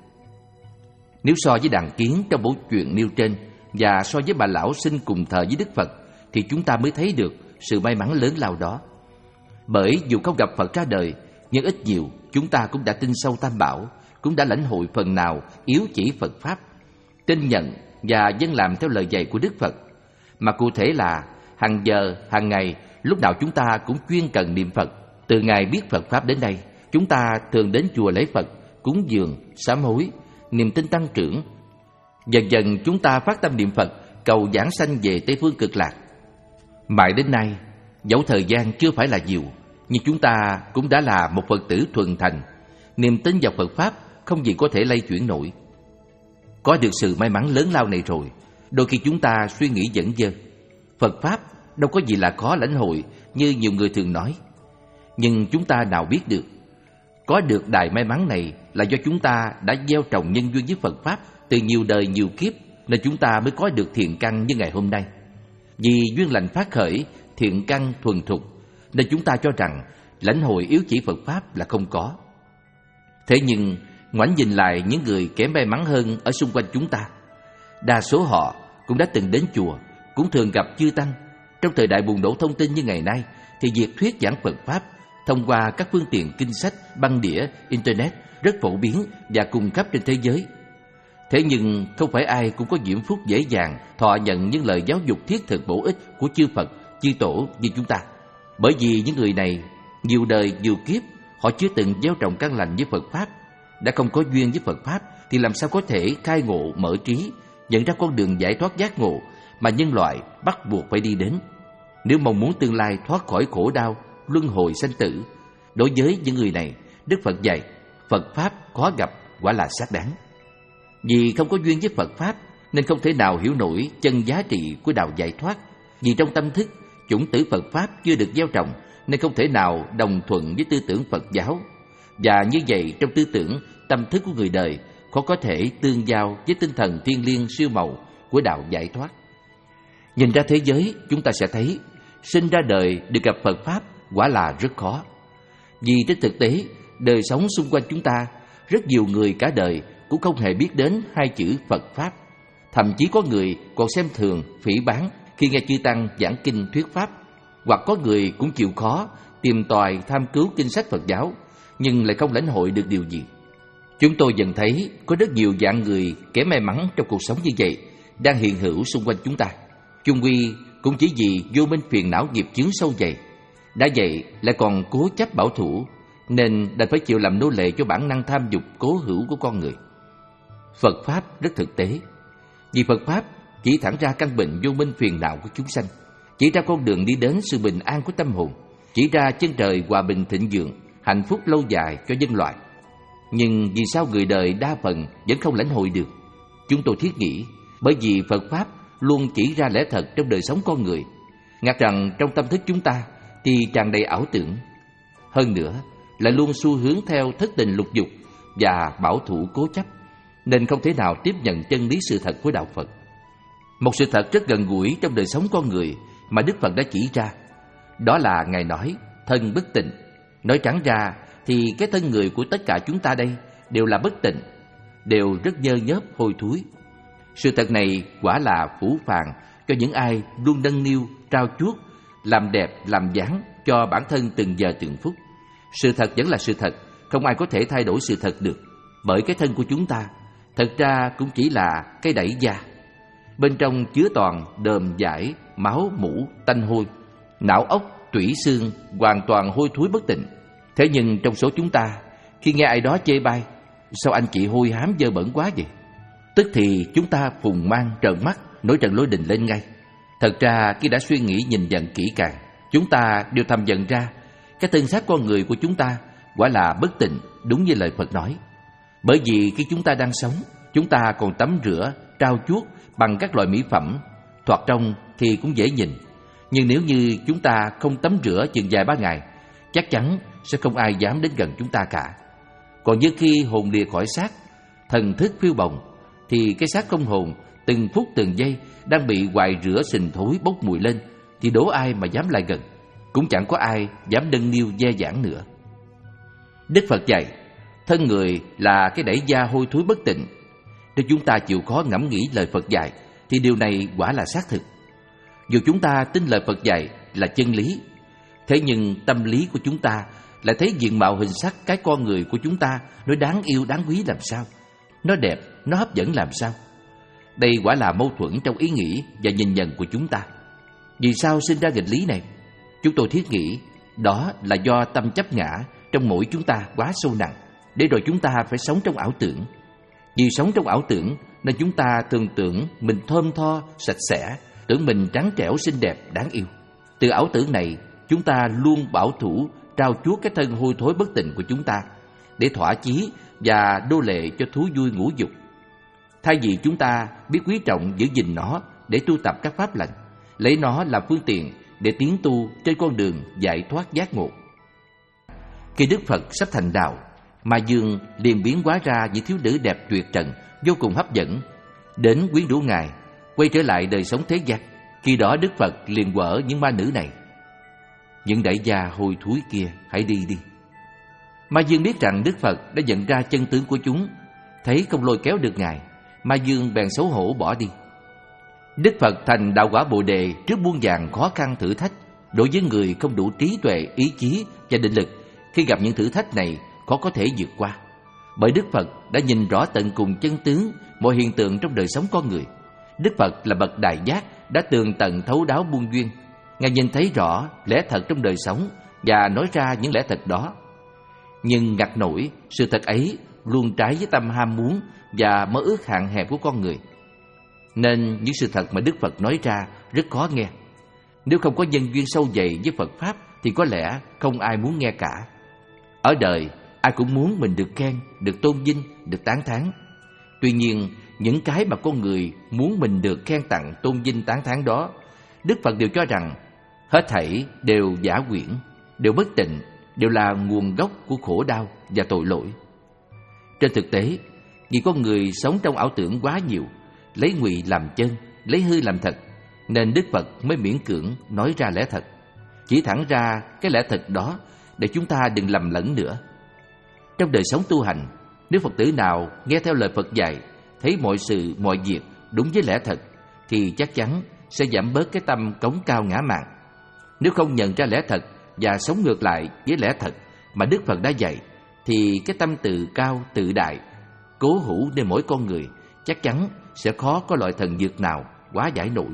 Nếu so với đàn kiến trong bộ truyện nêu trên và so với bà lão sinh cùng thời với Đức Phật thì chúng ta mới thấy được sự may mắn lớn lao đó. Bởi dù không gặp Phật ra đời, nhưng ít nhiều chúng ta cũng đã tin sâu Tam Bảo, cũng đã lãnh hội phần nào yếu chỉ Phật Pháp, tin nhận và dâng làm theo lời dạy của Đức Phật. Mà cụ thể là hàng giờ, hàng ngày, lúc nào chúng ta cũng chuyên cần niệm Phật. Từ ngày biết Phật Pháp đến đây, chúng ta thường đến chùa lễ Phật, cúng dường, sám hối, niềm tin tăng trưởng. Dần dần chúng ta phát tâm niệm Phật, cầu giảng sanh về Tây Phương Cực Lạc. Mãi đến nay, dẫu thời gian chưa phải là nhiều, nhưng chúng ta cũng đã là một Phật tử thuần thành. Niềm tin vào Phật Pháp không gì có thể lay chuyển nổi. Có được sự may mắn lớn lao này rồi, đôi khi chúng ta suy nghĩ dẫn dơ. Phật Pháp đâu có gì là khó lãnh hội như nhiều người thường nói. Nhưng chúng ta nào biết được, có được đài may mắn này là do chúng ta đã gieo trồng nhân duyên với Phật Pháp từ nhiều đời nhiều kiếp, nên chúng ta mới có được thiện căn như ngày hôm nay. Vì duyên lành phát khởi, thiện căn thuần thục, nên chúng ta cho rằng lãnh hội yếu chỉ Phật Pháp là không có. Thế nhưng ngoảnh nhìn lại những người kém may mắn hơn ở xung quanh chúng ta, đa số họ cũng đã từng đến chùa, cũng thường gặp chư tăng. Trong thời đại bùng nổ thông tin như ngày nay thì việc thuyết giảng Phật Pháp thông qua các phương tiện kinh sách, băng đĩa, internet rất phổ biến và cung cấp trên thế giới. Thế nhưng không phải ai cũng có diễm phúc dễ dàng thọ nhận những lời giáo dục thiết thực bổ ích của chư Phật, chư Tổ như chúng ta. Bởi vì những người này nhiều đời nhiều kiếp họ chưa từng gieo trồng căn lành với Phật Pháp, đã không có duyên với Phật Pháp thì làm sao có thể khai ngộ mở trí, nhận ra con đường giải thoát giác ngộ mà nhân loại bắt buộc phải đi đến. Nếu mong muốn tương lai thoát khỏi khổ đau, luân hồi sanh tử, đối với những người này, Đức Phật dạy Phật Pháp khó gặp quả là xác đáng. Vì không có duyên với Phật Pháp nên không thể nào hiểu nổi chân giá trị của đạo giải thoát. Vì trong tâm thức, chủng tử Phật Pháp chưa được gieo trồng nên không thể nào đồng thuận với tư tưởng Phật giáo. Và như vậy trong tư tưởng, tâm thức của người đời khó có thể tương giao với tinh thần thiêng liêng siêu màu của đạo giải thoát. Nhìn ra thế giới, chúng ta sẽ thấy sinh ra đời được gặp Phật Pháp quả là rất khó. Vì trên thực tế, đời sống xung quanh chúng ta, rất nhiều người cả đời cũng không hề biết đến hai chữ Phật Pháp. Thậm chí có người còn xem thường, phỉ báng khi nghe chư tăng giảng kinh thuyết Pháp. Hoặc có người cũng chịu khó, tìm tòi tham cứu kinh sách Phật giáo, nhưng lại không lãnh hội được điều gì. Chúng tôi dần thấy có rất nhiều dạng người kém may mắn trong cuộc sống như vậy đang hiện hữu xung quanh chúng ta. Chung quy cũng chỉ vì vô minh phiền não nghiệp chướng sâu dày. Đã vậy lại còn cố chấp bảo thủ, nên đành phải chịu làm nô lệ cho bản năng tham dục cố hữu của con người. Phật Pháp rất thực tế, vì Phật Pháp chỉ thẳng ra căn bệnh vô minh phiền não của chúng sanh, chỉ ra con đường đi đến sự bình an của tâm hồn, chỉ ra chân trời hòa bình thịnh vượng, hạnh phúc lâu dài cho nhân loại. Nhưng vì sao người đời đa phần vẫn không lãnh hội được? Chúng tôi thiết nghĩ bởi vì Phật Pháp luôn chỉ ra lẽ thật trong đời sống con người, ngặt rằng trong tâm thức chúng ta thì tràn đầy ảo tưởng. Hơn nữa lại luôn xu hướng theo thất tình lục dục và bảo thủ cố chấp, nên không thể nào tiếp nhận chân lý sự thật của đạo Phật. Một sự thật rất gần gũi trong đời sống con người mà Đức Phật đã chỉ ra, đó là Ngài nói thân bất tịnh. Nói trắng ra thì cái thân người của tất cả chúng ta đây đều là bất tịnh, đều rất nhơ nhớp hôi thối. Sự thật này quả là phũ phàng cho những ai luôn nâng niu, trao chuốt, làm đẹp, làm dáng cho bản thân từng giờ từng phút. Sự thật vẫn là sự thật, không ai có thể thay đổi sự thật được. Bởi cái thân của chúng ta thật ra cũng chỉ là cái đẩy da, bên trong chứa toàn đờm dãi, máu mủ, tanh hôi, não óc, tủy xương hoàn toàn hôi thối bất tịnh. Thế nhưng trong số chúng ta, khi nghe ai đó chê bai, sao anh chị hôi hám dơ bẩn quá vậy, tức thì chúng ta phùng mang trợn mắt, nổi trận lôi đình lên ngay. Thật ra khi đã suy nghĩ nhìn nhận kỹ càng, chúng ta đều thầm nhận ra cái thân xác con người của chúng ta quả là bất tịnh, đúng như lời Phật nói. Bởi vì khi chúng ta đang sống, chúng ta còn tắm rửa, trao chuốt bằng các loại mỹ phẩm, thoạt trông thì cũng dễ nhìn. Nhưng nếu như chúng ta không tắm rửa chừng vài ba ngày, chắc chắn sẽ không ai dám đến gần chúng ta cả. Còn như khi hồn lìa khỏi xác, thần thức phiêu bồng, thì cái xác không hồn từng phút từng giây đang bị hoài rửa sình thối bốc mùi lên, thì đố ai mà dám lại gần, cũng chẳng có ai dám nâng niu dè dãn nữa. Đức Phật dạy, thân người là cái đẩy da hôi thối bất tịnh. Nếu chúng ta chịu khó ngẫm nghĩ lời Phật dạy, thì điều này quả là xác thực. Dù chúng ta tin lời Phật dạy là chân lý, thế nhưng tâm lý của chúng ta lại thấy diện mạo hình sắc cái con người của chúng ta nó đáng yêu đáng quý làm sao, nó đẹp, nó hấp dẫn làm sao. Đây quả là mâu thuẫn trong ý nghĩ và nhìn nhận của chúng ta. Vì sao sinh ra nghịch lý này? Chúng tôi thiết nghĩ đó là do tâm chấp ngã trong mỗi chúng ta quá sâu nặng, để rồi chúng ta phải sống trong ảo tưởng. Vì sống trong ảo tưởng nên chúng ta thường tưởng mình thơm tho, sạch sẽ, tưởng mình trắng trẻo, xinh đẹp, đáng yêu. Từ ảo tưởng này, chúng ta luôn bảo thủ trao chuốt cái thân hôi thối bất tịnh của chúng ta để thỏa chí và đô lệ cho thú vui ngũ dục. Thay vì chúng ta biết quý trọng giữ gìn nó để tu tập các pháp lành, lấy nó làm phương tiện để tiến tu trên con đường giải thoát giác ngộ. Khi Đức Phật sắp thành đạo, Ma Dương liền biến hóa ra những thiếu nữ đẹp tuyệt trần, vô cùng hấp dẫn, đến quyến rũ Ngài, quay trở lại đời sống thế gian. Khi đó Đức Phật liền quở những ma nữ này: những đẩy da hôi thối kia, hãy đi đi. Ma Dương biết rằng Đức Phật đã nhận ra chân tướng của chúng, thấy không lôi kéo được Ngài, Ma Dương bèn xấu hổ bỏ đi. Đức Phật thành đạo quả Bồ Đề trước muôn vàn khó khăn thử thách. Đối với người không đủ trí tuệ, ý chí và định lực, khi gặp những thử thách này khó có thể vượt qua. Bởi Đức Phật đã nhìn rõ tận cùng chân tướng mọi hiện tượng trong đời sống con người. Đức Phật là bậc đại giác, đã tường tận thấu đáo muôn duyên. Ngài nhìn thấy rõ lẽ thật trong đời sống và nói ra những lẽ thật đó. Nhưng ngặt nổi, sự thật ấy luôn trái với tâm ham muốn và mơ ước hạn hẹp của con người. Nên những sự thật mà Đức Phật nói ra rất khó nghe. Nếu không có nhân duyên sâu dày với Phật Pháp thì có lẽ không ai muốn nghe cả. Ở đời, ai cũng muốn mình được khen, được tôn vinh, được tán thán. Tuy nhiên, những cái mà con người muốn mình được khen tặng, tôn vinh, tán thán đó, Đức Phật đều cho rằng hết thảy đều giả quyển, đều bất tịnh, đều là nguồn gốc của khổ đau và tội lỗi. Trên thực tế, vì con người sống trong ảo tưởng quá nhiều, lấy ngụy làm chân, lấy hư làm thật, nên Đức Phật mới miễn cưỡng nói ra lẽ thật, chỉ thẳng ra cái lẽ thật đó để chúng ta đừng lầm lẫn nữa. Trong đời sống tu hành, nếu Phật tử nào nghe theo lời Phật dạy, thấy mọi sự, mọi việc đúng với lẽ thật, thì chắc chắn sẽ giảm bớt cái tâm cống cao ngã mạn. Nếu không nhận ra lẽ thật và sống ngược lại với lẽ thật mà Đức Phật đã dạy, thì cái tâm tự cao, tự đại, cố hữu nơi mỗi con người chắc chắn sẽ khó có loại thần dược nào hóa giải nổi.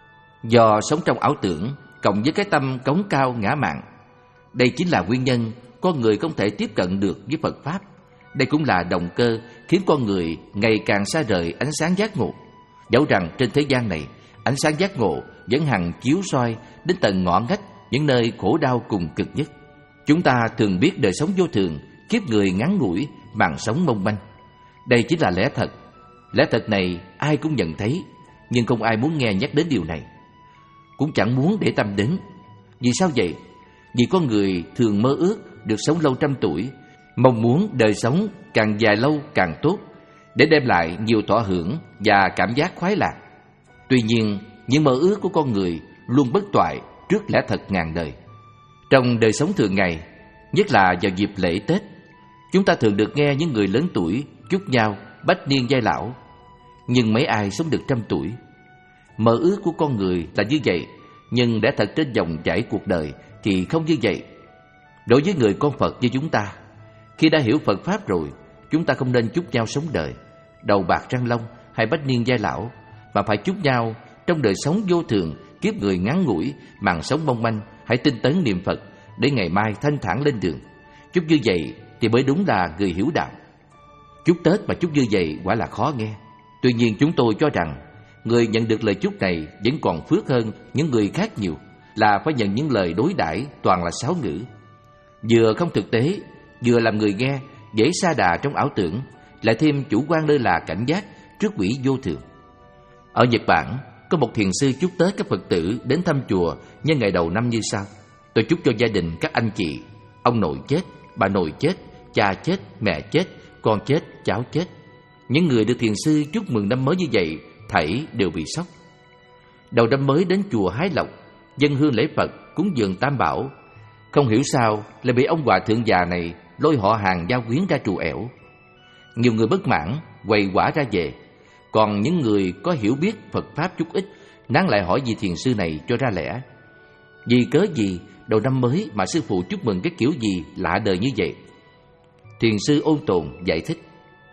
Do sống trong ảo tưởng cộng với cái tâm cống cao ngã mạn, đây chính là nguyên nhân con người không thể tiếp cận được với Phật Pháp. Đây cũng là động cơ khiến con người ngày càng xa rời ánh sáng giác ngộ. Dẫu rằng trên thế gian này, ánh sáng giác ngộ vẫn hằng chiếu soi đến tận ngõ ngách những nơi khổ đau cùng cực nhất. Chúng ta thường biết đời sống vô thường, kiếp người ngắn ngủi, mạng sống mong manh. Đây chính là lẽ thật. Lẽ thật này ai cũng nhận thấy, nhưng không ai muốn nghe nhắc đến điều này, cũng chẳng muốn để tâm đến. Vì sao vậy? Vì con người thường mơ ước được sống lâu trăm tuổi, mong muốn đời sống càng dài lâu càng tốt, để đem lại nhiều thọ hưởng và cảm giác khoái lạc. Tuy nhiên, những mơ ước của con người luôn bất toại trước lẽ thật ngàn đời. Trong đời sống thường ngày, nhất là vào dịp lễ Tết, chúng ta thường được nghe những người lớn tuổi chúc nhau bách niên giai lão. Nhưng mấy ai sống được trăm tuổi? Mơ ước của con người là như vậy, nhưng lẽ thật trên dòng chảy cuộc đời thì không như vậy. Đối với người con Phật như chúng ta, khi đã hiểu Phật Pháp rồi, chúng ta không nên chúc nhau sống đời, đầu bạc răng long hay bách niên giai lão, mà phải chúc nhau trong đời sống vô thường, kiếp người ngắn ngủi, mạng sống mong manh, hãy tinh tấn niệm Phật để ngày mai thanh thản lên đường. Chúc như vậy thì mới đúng là người hiểu đạo. Chúc Tết mà chúc như vậy quả là khó nghe. Tuy nhiên chúng tôi cho rằng người nhận được lời chúc này vẫn còn phước hơn những người khác nhiều, là phải nhận những lời đối đãi toàn là sáo ngữ, vừa không thực tế, vừa làm người nghe dễ sa đà trong ảo tưởng, lại thêm chủ quan lơ là cảnh giác trước quỷ vô thường. Ở Nhật Bản, có một thiền sư chúc Tết các Phật tử đến thăm chùa nhân ngày đầu năm như sau: tôi chúc cho gia đình các anh chị Ông nội chết, bà nội chết, cha chết, mẹ chết, con chết, cháu chết. Những người được thiền sư chúc mừng năm mới như vậy thảy đều bị sốc. Đầu năm mới đến chùa hái lộc, dâng hương lễ Phật, cúng dường Tam Bảo. Không hiểu sao lại bị ông hòa thượng già này lôi họ hàng gia quyến ra trù ẻo. Nhiều người bất mãn quầy quả ra về, còn những người có hiểu biết Phật pháp chút ít nán lại hỏi vị thiền sư này cho ra lẽ. Vì cớ gì đầu năm mới mà sư phụ chúc mừng cái kiểu gì lạ đời như vậy? Thiền sư ôn tồn giải thích: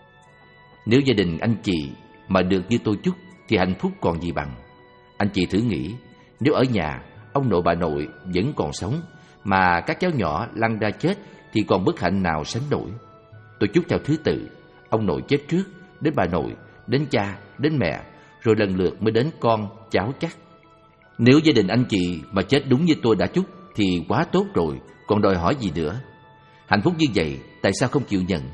nếu gia đình anh chị mà được như tôi chúc thì hạnh phúc còn gì bằng. Anh chị thử nghĩ, nếu ở nhà ông nội bà nội vẫn còn sống mà các cháu nhỏ lăn ra chết thì còn bất hạnh nào sánh nổi. Tôi chúc theo thứ tự, ông nội chết trước, đến bà nội, đến cha, đến mẹ, rồi lần lượt mới đến con, cháu chắc. Nếu gia đình anh chị mà chết đúng như tôi đã chúc thì quá tốt rồi, còn đòi hỏi gì nữa. Hạnh phúc như vậy tại sao không chịu nhận?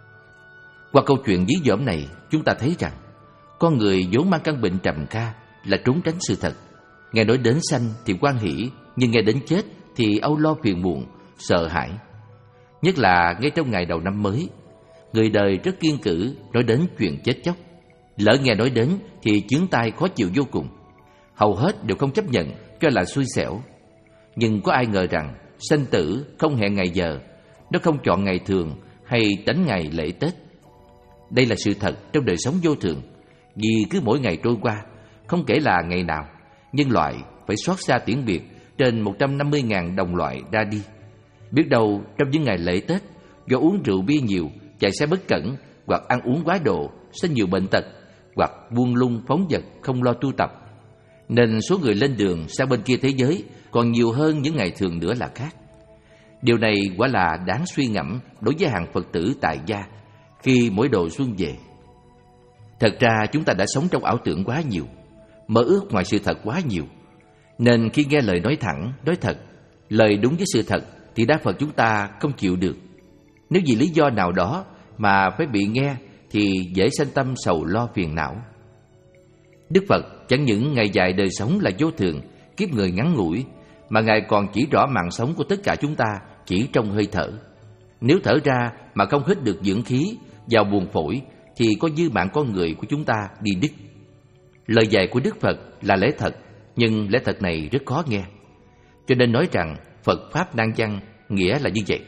Qua câu chuyện dí dỏm này, chúng ta thấy rằng con người vốn mang căn bệnh trầm kha là trốn tránh sự thật. Nghe nói đến sanh thì hoan hỷ, nhưng nghe đến chết thì âu lo phiền muộn, sợ hãi. Nhất là ngay trong ngày đầu năm mới, người đời rất kiêng cữ nói đến chuyện chết chóc. Lỡ nghe nói đến thì chướng tai khó chịu vô cùng. Hầu hết đều không chấp nhận, cho là xui xẻo. Nhưng có ai ngờ rằng sanh tử không hẹn ngày giờ, nó không chọn ngày thường hay tránh ngày lễ Tết. Đây là sự thật trong đời sống vô thường. Vì cứ mỗi ngày trôi qua, không kể là ngày nào, nhân loại phải xót xa tiễn biệt trên một trăm năm mươi nghìn đồng loại ra đi. Biết đâu trong những ngày lễ Tết, do uống rượu bia nhiều, chạy xe bất cẩn, hoặc ăn uống quá độ, sinh nhiều bệnh tật, hoặc buông lung phóng dật không lo tu tập, nên số người lên đường sang bên kia thế giới còn nhiều hơn những ngày thường nữa là khác. Điều này quả là đáng suy ngẫm đối với hàng Phật tử tại gia khi mỗi độ xuân về. Thật ra chúng ta đã sống trong ảo tưởng quá nhiều, mơ ước ngoài sự thật quá nhiều, nên khi nghe lời nói thẳng, nói thật, lời đúng với sự thật thì đa phần chúng ta không chịu được. Nếu vì lý do nào đó mà phải bị nghe thì dễ sanh tâm sầu lo phiền não. Đức Phật chẳng những ngày dài đời sống là vô thường, kiếp người ngắn ngủi, mà Ngài còn chỉ rõ mạng sống của tất cả chúng ta chỉ trong hơi thở. Nếu thở ra mà không hít được dưỡng khí vào buồng phổi thì có dư mạng con người của chúng ta đi đứt. Lời dạy của Đức Phật là lẽ thật, nhưng lẽ thật này rất khó nghe. Cho nên nói rằng Phật Pháp nan văn nghĩa là như vậy.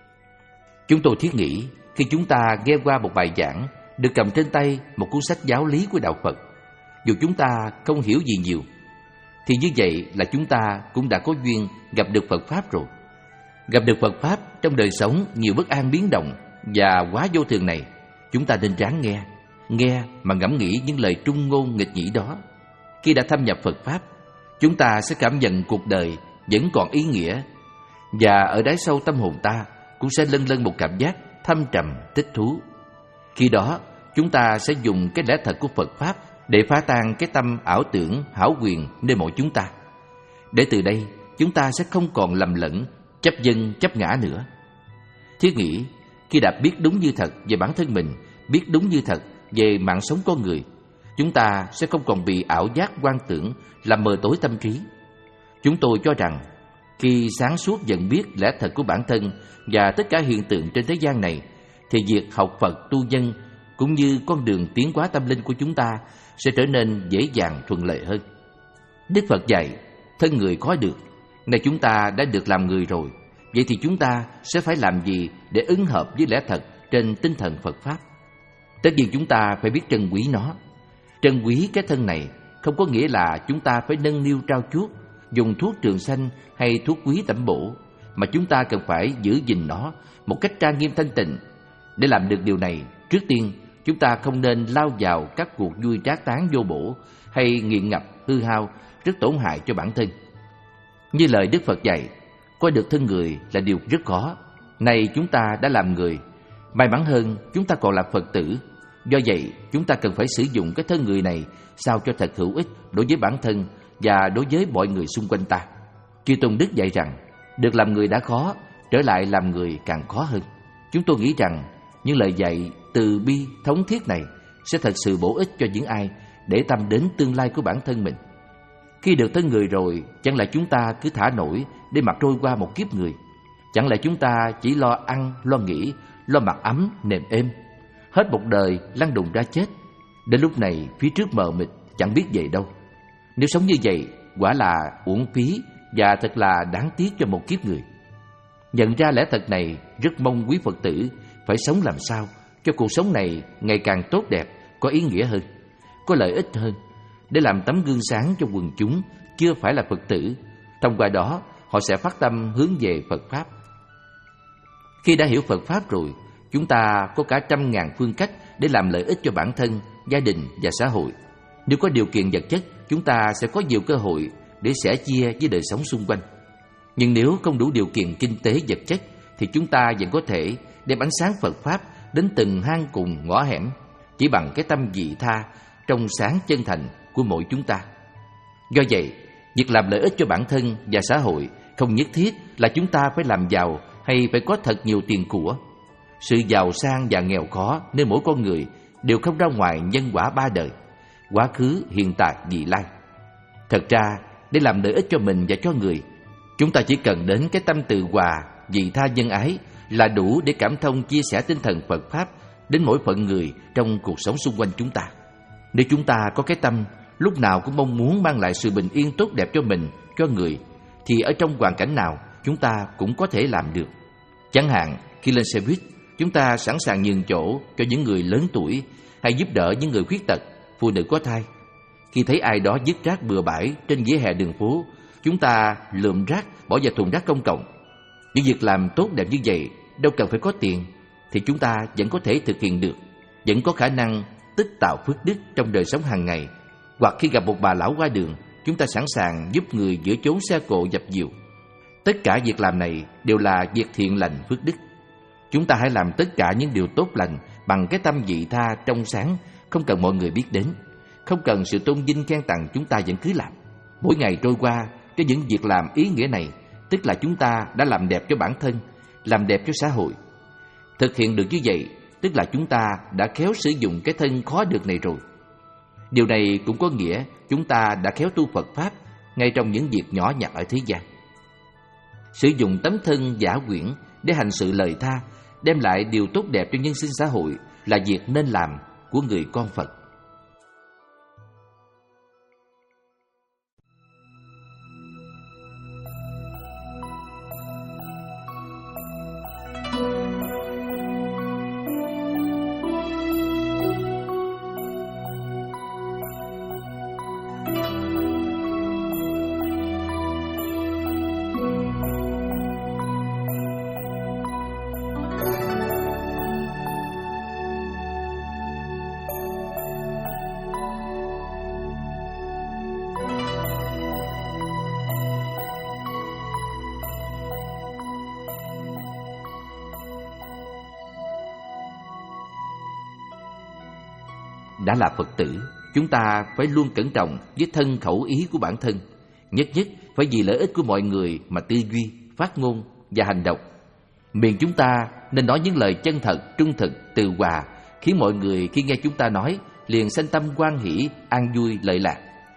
Chúng tôi thiết nghĩ khi chúng ta nghe qua một bài giảng, được cầm trên tay một cuốn sách giáo lý của Đạo Phật, dù chúng ta không hiểu gì nhiều, thì như vậy là chúng ta cũng đã có duyên gặp được Phật Pháp rồi. Gặp được Phật Pháp trong đời sống nhiều bất an biến động và quá vô thường này, chúng ta nên ráng nghe, nghe mà ngẫm nghĩ những lời trung ngôn nghịch nhĩ đó. Khi đã thâm nhập Phật Pháp, chúng ta sẽ cảm nhận cuộc đời vẫn còn ý nghĩa, và ở đáy sâu tâm hồn ta cũng sẽ lân lân một cảm giác thâm trầm, thích thú. Khi đó, chúng ta sẽ dùng cái lẽ thật của Phật Pháp để phá tan cái tâm ảo tưởng, hão quyền nơi mỗi chúng ta. Để từ đây, chúng ta sẽ không còn lầm lẫn, chấp dân, chấp ngã nữa. Thiết nghĩ, khi đã biết đúng như thật về bản thân mình, biết đúng như thật về mạng sống con người, chúng ta sẽ không còn bị ảo giác quan tưởng làm mờ tối tâm trí. Chúng tôi cho rằng, khi sáng suốt nhận biết lẽ thật của bản thân và tất cả hiện tượng trên thế gian này, thì việc học Phật tu nhân cũng như con đường tiến hóa tâm linh của chúng ta sẽ trở nên dễ dàng thuận lợi hơn. Đức Phật dạy, thân người có được, này chúng ta đã được làm người rồi, vậy thì chúng ta sẽ phải làm gì để ứng hợp với lẽ thật trên tinh thần Phật Pháp? Tất nhiên chúng ta phải biết trân quý nó. Trân quý cái thân này không có nghĩa là chúng ta phải nâng niu trao chuốt, dùng thuốc trường sanh hay thuốc quý tẩm bổ, mà chúng ta cần phải giữ gìn nó một cách trang nghiêm thanh tịnh. Để làm được điều này, trước tiên chúng ta không nên lao vào các cuộc vui trác tán vô bổ hay nghiện ngập hư hao rất tổn hại cho bản thân. Như lời Đức Phật dạy, coi được thân người là điều rất khó. Nay chúng ta đã làm người, may mắn hơn chúng ta còn là Phật tử. Do vậy chúng ta cần phải sử dụng cái thân người này sao cho thật hữu ích đối với bản thân và đối với mọi người xung quanh ta. Chư Tôn Đức dạy rằng, được làm người đã khó, trở lại làm người càng khó hơn. Chúng tôi nghĩ rằng những lời dạy từ bi thống thiết này sẽ thật sự bổ ích cho những ai để tâm đến tương lai của bản thân mình. Khi được thân người rồi, chẳng lẽ chúng ta cứ thả nổi để mặc trôi qua một kiếp người? Chẳng lẽ chúng ta chỉ lo ăn, lo nghỉ, lo mặc ấm, nệm êm, hết một đời lăn đùng ra chết, đến lúc này phía trước mờ mịt chẳng biết về đâu. Nếu sống như vậy, quả là uổng phí và thật là đáng tiếc cho một kiếp người. Nhận ra lẽ thật này, rất mong quý Phật tử phải sống làm sao cho cuộc sống này ngày càng tốt đẹp, có ý nghĩa hơn, có lợi ích hơn, để làm tấm gương sáng cho quần chúng chưa phải là Phật tử. Thông qua đó, họ sẽ phát tâm hướng về Phật Pháp. Khi đã hiểu Phật Pháp rồi, chúng ta có cả trăm ngàn phương cách để làm lợi ích cho bản thân, gia đình và xã hội. Nếu có điều kiện vật chất, chúng ta sẽ có nhiều cơ hội để sẻ chia với đời sống xung quanh. Nhưng nếu không đủ điều kiện kinh tế vật chất, thì chúng ta vẫn có thể đem ánh sáng Phật Pháp đến từng hang cùng ngõ hẻm, chỉ bằng cái tâm vị tha, trong sáng chân thành của mỗi chúng ta. Do vậy, việc làm lợi ích cho bản thân và xã hội không nhất thiết là chúng ta phải làm giàu hay phải có thật nhiều tiền của. Sự giàu sang và nghèo khó nơi mỗi con người đều không ra ngoài nhân quả ba đời: quá khứ, hiện tại, vị lai. Thật ra, để làm lợi ích cho mình và cho người, chúng ta chỉ cần đến cái tâm từ hòa, vị tha, nhân ái là đủ để cảm thông chia sẻ tinh thần Phật Pháp đến mỗi phận người trong cuộc sống xung quanh chúng ta. Nếu chúng ta có cái tâm lúc nào cũng mong muốn mang lại sự bình yên tốt đẹp cho mình, cho người, thì ở trong hoàn cảnh nào chúng ta cũng có thể làm được. Chẳng hạn, khi lên xe buýt, chúng ta sẵn sàng nhường chỗ cho những người lớn tuổi hay giúp đỡ những người khuyết tật, phụ nữ có thai. Khi thấy ai đó vứt rác bừa bãi trên vỉa hè đường phố, chúng ta lượm rác bỏ vào thùng rác công cộng. Những việc làm tốt đẹp như vậy đâu cần phải có tiền, thì chúng ta vẫn có thể thực hiện được, vẫn có khả năng tích tạo phước đức trong đời sống hàng ngày. Hoặc khi gặp một bà lão qua đường, chúng ta sẵn sàng giúp người giữa chốn xe cộ dập dìu. Tất cả việc làm này đều là việc thiện lành phước đức. Chúng ta hãy làm tất cả những điều tốt lành bằng cái tâm vị tha trong sáng, không cần mọi người biết đến, không cần sự tôn vinh khen tặng, chúng ta vẫn cứ làm. Mỗi ngày trôi qua cho những việc làm ý nghĩa này, tức là chúng ta đã làm đẹp cho bản thân, làm đẹp cho xã hội. Thực hiện được như vậy, tức là chúng ta đã khéo sử dụng cái thân khó được này rồi. Điều này cũng có nghĩa chúng ta đã khéo tu Phật Pháp ngay trong những việc nhỏ nhặt ở thế gian. Sử dụng tấm thân giả quyển để hành sự lời tha, đem lại điều tốt đẹp cho nhân sinh xã hội là việc nên làm của người con Phật. Đã là Phật tử, chúng ta phải luôn cẩn trọng với thân khẩu ý của bản thân, nhất nhất phải vì lợi ích của mọi người mà tư duy, phát ngôn và hành động. Miệng chúng ta nên nói những lời chân thật, trung thực, từ hòa, khiến mọi người khi nghe chúng ta nói liền sanh tâm hoan hỷ, an vui, lợi lạc.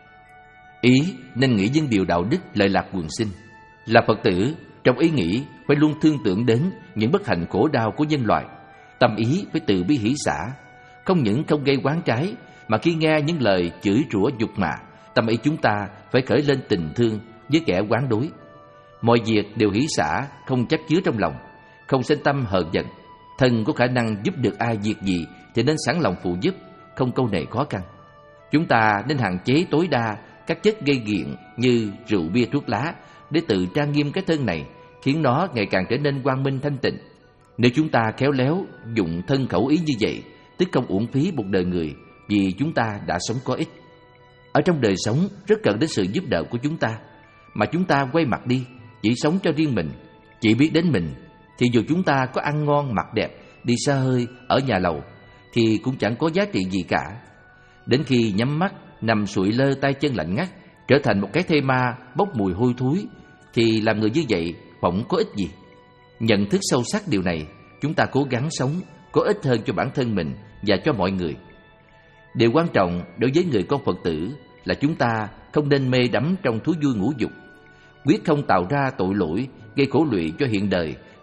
Ý nên nghĩ những điều đạo đức, lợi lạc quần sinh. Là Phật tử, trong ý nghĩ phải luôn thương tưởng đến những bất hạnh khổ đau của nhân loại. Tâm ý phải từ bi hỷ xả, không những không gây oán trái, mà khi nghe những lời chửi rủa nhục mạ, tâm ý chúng ta phải khởi lên tình thương với kẻ oán đối. Mọi việc đều hỷ xả, không chấp chứa trong lòng, không sinh tâm hờn giận. Thân có khả năng giúp được ai việc gì thì nên sẵn lòng phụ giúp, không câu nệ khó khăn. Chúng ta nên hạn chế tối đa các chất gây nghiện như rượu bia thuốc lá để tự trang nghiêm cái thân này, khiến nó ngày càng trở nên quang minh thanh tịnh. Nếu chúng ta khéo léo dụng thân khẩu ý như vậy, tức không uổng phí một đời người, vì chúng ta đã sống có ích. Ở trong đời sống rất cần đến sự giúp đỡ của chúng ta, mà chúng ta quay mặt đi, chỉ sống cho riêng mình, chỉ biết đến mình, thì dù chúng ta có ăn ngon mặc đẹp, đi xa hơi, ở nhà lầu, thì cũng chẳng có giá trị gì cả. Đến khi nhắm mắt, nằm sụi lơ tay chân lạnh ngắt, trở thành một cái thây ma bốc mùi hôi thối, thì làm người như vậy phỏng có ích gì. Nhận thức sâu sắc điều này, chúng ta cố gắng sống có ích hơn cho bản thân mình và cho mọi người. Điều quan trọng đối với người con Phật tử là chúng ta không nên mê đắm trong thú vui ngũ dục, quyết không tạo ra tội lỗi gây khổ lụy cho hiện đời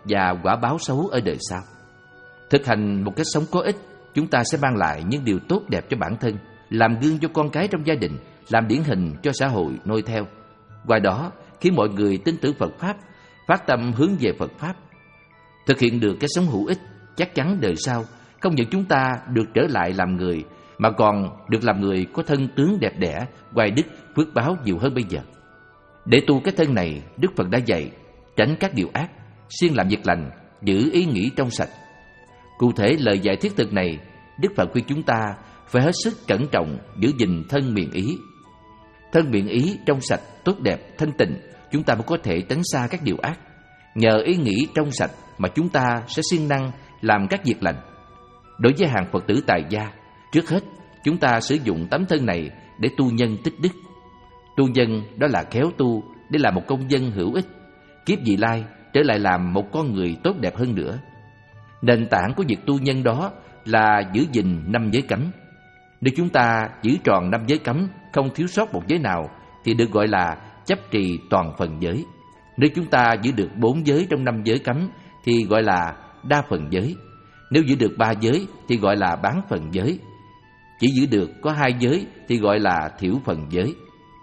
và quả báo xấu ở đời sau. Thực hành một cách sống có ích, chúng ta sẽ mang lại những điều tốt đẹp cho bản thân, làm gương cho con cái trong gia đình, làm điển hình cho xã hội noi theo. Qua đó, khiến mọi người tin tưởng Phật Pháp, phát tâm hướng về Phật Pháp. Thực hiện được cái sống hữu ích, chắc chắn đời sau không những chúng ta được trở lại làm người, mà còn được làm người có thân tướng đẹp đẽ, oai đức, phước báo nhiều hơn bây giờ. Để tu cái thân này, Đức Phật đã dạy tránh các điều ác, siêng làm việc lành, giữ ý nghĩ trong sạch. Cụ thể lời dạy thiết thực này, Đức Phật khuyên chúng ta phải hết sức cẩn trọng giữ gìn thân miệng ý. Thân miệng ý trong sạch, tốt đẹp, thanh tịnh, chúng ta mới có thể tránh xa các điều ác. Nhờ ý nghĩ trong sạch mà chúng ta sẽ siêng năng làm các việc lành. Đối với hàng Phật tử tại gia, trước hết chúng ta sử dụng tấm thân này để tu nhân tích đức. Tu nhân đó là khéo tu để làm một công dân hữu ích, kiếp vị lai trở lại làm một con người tốt đẹp hơn nữa. Nền tảng của việc tu nhân đó là giữ gìn năm giới cấm. Nếu chúng ta giữ tròn năm giới cấm, không thiếu sót một giới nào, thì được gọi là chấp trì toàn phần giới. Nếu chúng ta giữ được bốn giới trong năm giới cấm, thì gọi là đa phần giới. Nếu giữ được ba giới thì gọi là bán phần giới. Chỉ giữ được có hai giới thì gọi là thiểu phần giới.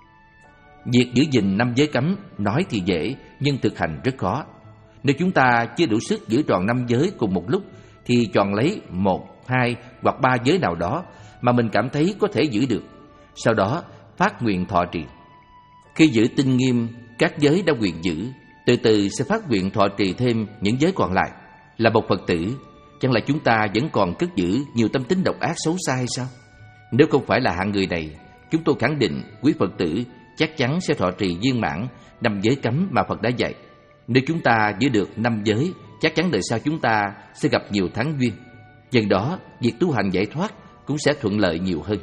Việc giữ gìn năm giới cấm nói thì dễ, nhưng thực hành rất khó. Nếu chúng ta chưa đủ sức giữ tròn năm giới cùng một lúc, thì chọn lấy một, hai hoặc ba giới nào đó mà mình cảm thấy có thể giữ được. Sau đó phát nguyện thọ trì. Khi giữ tinh nghiêm các giới đã quyền giữ, từ từ sẽ phát nguyện thọ trì thêm những giới còn lại. Là một Phật tử, chẳng lẽ chúng ta vẫn còn cất giữ nhiều tâm tính độc ác xấu xa hay sao? Nếu không phải là hạng người này, chúng tôi khẳng định quý Phật tử chắc chắn sẽ thọ trì viên mãn năm giới cấm mà Phật đã dạy. Nếu chúng ta giữ được năm giới, chắc chắn đời sau chúng ta sẽ gặp nhiều thắng duyên. Dần đó, việc tu hành giải thoát cũng sẽ thuận lợi nhiều hơn.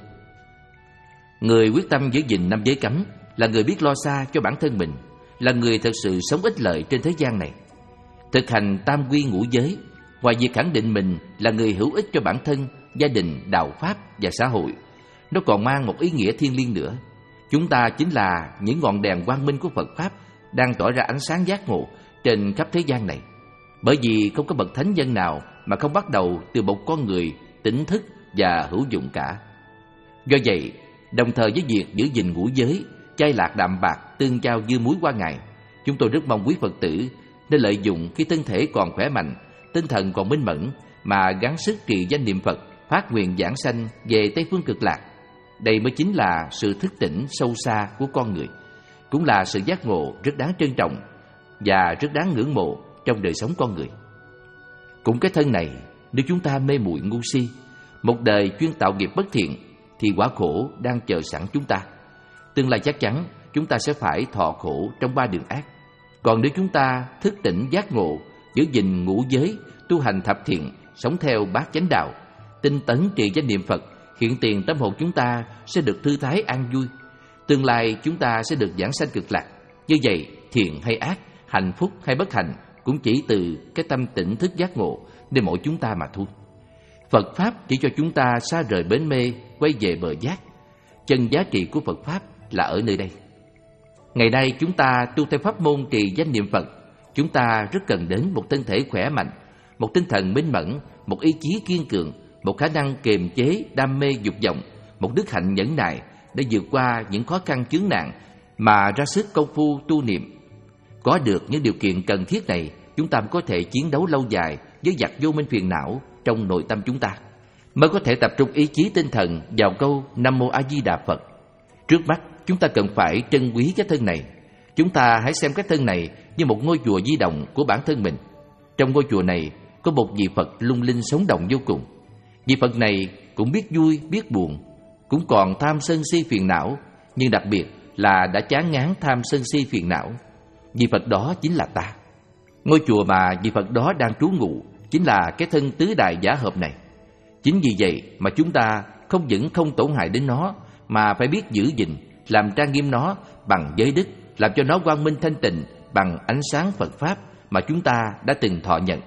Người quyết tâm giữ gìn năm giới cấm là người biết lo xa cho bản thân mình, là người thật sự sống ích lợi trên thế gian này. Thực hành tam quy ngũ giới, ngoài việc khẳng định mình là người hữu ích cho bản thân, gia đình, đạo pháp và xã hội, nó còn mang một ý nghĩa thiêng liêng nữa. Chúng ta chính là những ngọn đèn quang minh của Phật Pháp đang tỏa ra ánh sáng giác ngộ trên khắp thế gian này. Bởi vì không có bậc thánh nhân nào mà không bắt đầu từ một con người tỉnh thức và hữu dụng cả. Do vậy, đồng thời với việc giữ gìn ngũ giới, chay lạc đạm bạc, tương giao dưa muối qua ngày, chúng tôi rất mong quý Phật tử nên lợi dụng khi thân thể còn khỏe mạnh, tinh thần còn minh mẫn mà gắng sức trì danh niệm Phật, phát nguyện giảng sanh về Tây phương Cực Lạc. Đây mới chính là sự thức tỉnh sâu xa của con người, cũng là sự giác ngộ rất đáng trân trọng và rất đáng ngưỡng mộ trong đời sống con người. Cũng cái thân này, nếu chúng ta mê muội ngu si, một đời chuyên tạo nghiệp bất thiện, thì quả khổ đang chờ sẵn chúng ta. Tương lai chắc chắn chúng ta sẽ phải thọ khổ trong ba đường ác. Còn nếu chúng ta thức tỉnh giác ngộ, giữ gìn ngũ giới, tu hành thập thiện, sống theo bát chánh đạo, tinh tấn trì danh niệm Phật, hiện tiền tâm hồn chúng ta sẽ được thư thái an vui. Tương lai chúng ta sẽ được giảng sanh Cực Lạc. Như vậy, thiện hay ác, hạnh phúc hay bất hạnh cũng chỉ từ cái tâm tỉnh thức giác ngộ để mỗi chúng ta mà thôi. Phật Pháp chỉ cho chúng ta xa rời bến mê, quay về bờ giác. Chân giá trị của Phật Pháp là ở nơi đây. Ngày nay chúng ta tu theo pháp môn trì danh niệm Phật, chúng ta rất cần đến một thân thể khỏe mạnh, một tinh thần minh mẫn, một ý chí kiên cường, một khả năng kiềm chế đam mê dục vọng, một đức hạnh nhẫn nại để vượt qua những khó khăn chướng nạn mà ra sức công phu tu niệm. Có được những điều kiện cần thiết này, chúng ta mới có thể chiến đấu lâu dài với giặc vô minh phiền não trong nội tâm chúng ta, mới có thể tập trung ý chí tinh thần vào câu Nam Mô A Di Đà Phật. Trước mắt, chúng ta cần phải trân quý cái thân này. Chúng ta hãy xem cái thân này như một ngôi chùa di động của bản thân mình. Trong ngôi chùa này có một vị Phật lung linh sống động vô cùng. Vị Phật này cũng biết vui, biết buồn, cũng còn tham sân si phiền não, nhưng đặc biệt là đã chán ngán tham sân si phiền não. Vị Phật đó chính là ta. Ngôi chùa mà vị Phật đó đang trú ngụ chính là cái thân tứ đại giả hợp này. Chính vì vậy mà chúng ta không những không tổn hại đến nó, mà phải biết giữ gìn, làm trang nghiêm nó bằng giới đức, làm cho nó quang minh thanh tịnh bằng ánh sáng Phật Pháp mà chúng ta đã từng thọ nhận.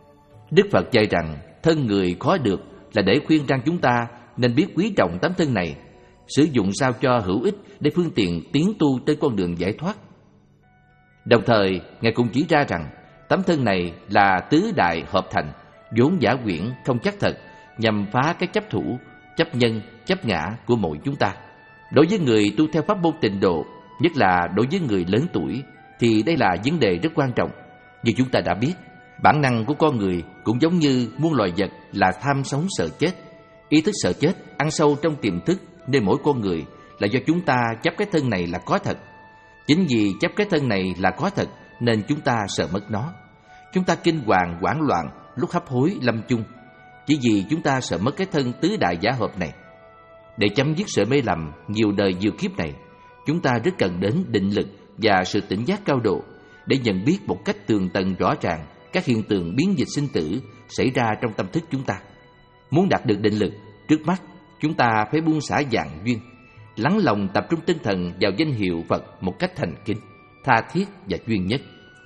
Đức Phật dạy rằng thân người khó được là để khuyên răn chúng ta nên biết quý trọng tấm thân này, sử dụng sao cho hữu ích để phương tiện tiến tu trên con đường giải thoát. Đồng thời, Ngài cũng chỉ ra rằng Tấm thân này là tứ đại hợp thành, vốn giả quyển không chắc thật, nhằm phá cái chấp thủ, chấp nhân, chấp ngã của mỗi chúng ta. Đối với người tu theo pháp môn Tịnh Độ, nhất là đối với người lớn tuổi, thì đây là vấn đề rất quan trọng. Như chúng ta đã biết, bản năng của con người cũng giống như muôn loài vật là tham sống sợ chết. Ý thức sợ chết ăn sâu trong tiềm thức nên mỗi con người là do chúng ta chấp cái thân này là có thật. Chính vì chấp cái thân này là có thật nên chúng ta sợ mất nó. Chúng ta kinh hoàng, hoảng loạn lúc hấp hối lâm chung, chỉ vì chúng ta sợ mất cái thân tứ đại giả hợp này. Để chấm dứt sự mê lầm nhiều đời nhiều kiếp này, chúng ta rất cần đến định lực và sự tỉnh giác cao độ để nhận biết một cách tường tận rõ ràng các hiện tượng biến dịch sinh tử xảy ra trong tâm thức chúng ta. Muốn đạt được định lực, trước mắt chúng ta phải buông xả dạng duyên, lắng lòng tập trung tinh thần vào danh hiệu Phật một cách thành kính, tha thiết và chuyên nhất.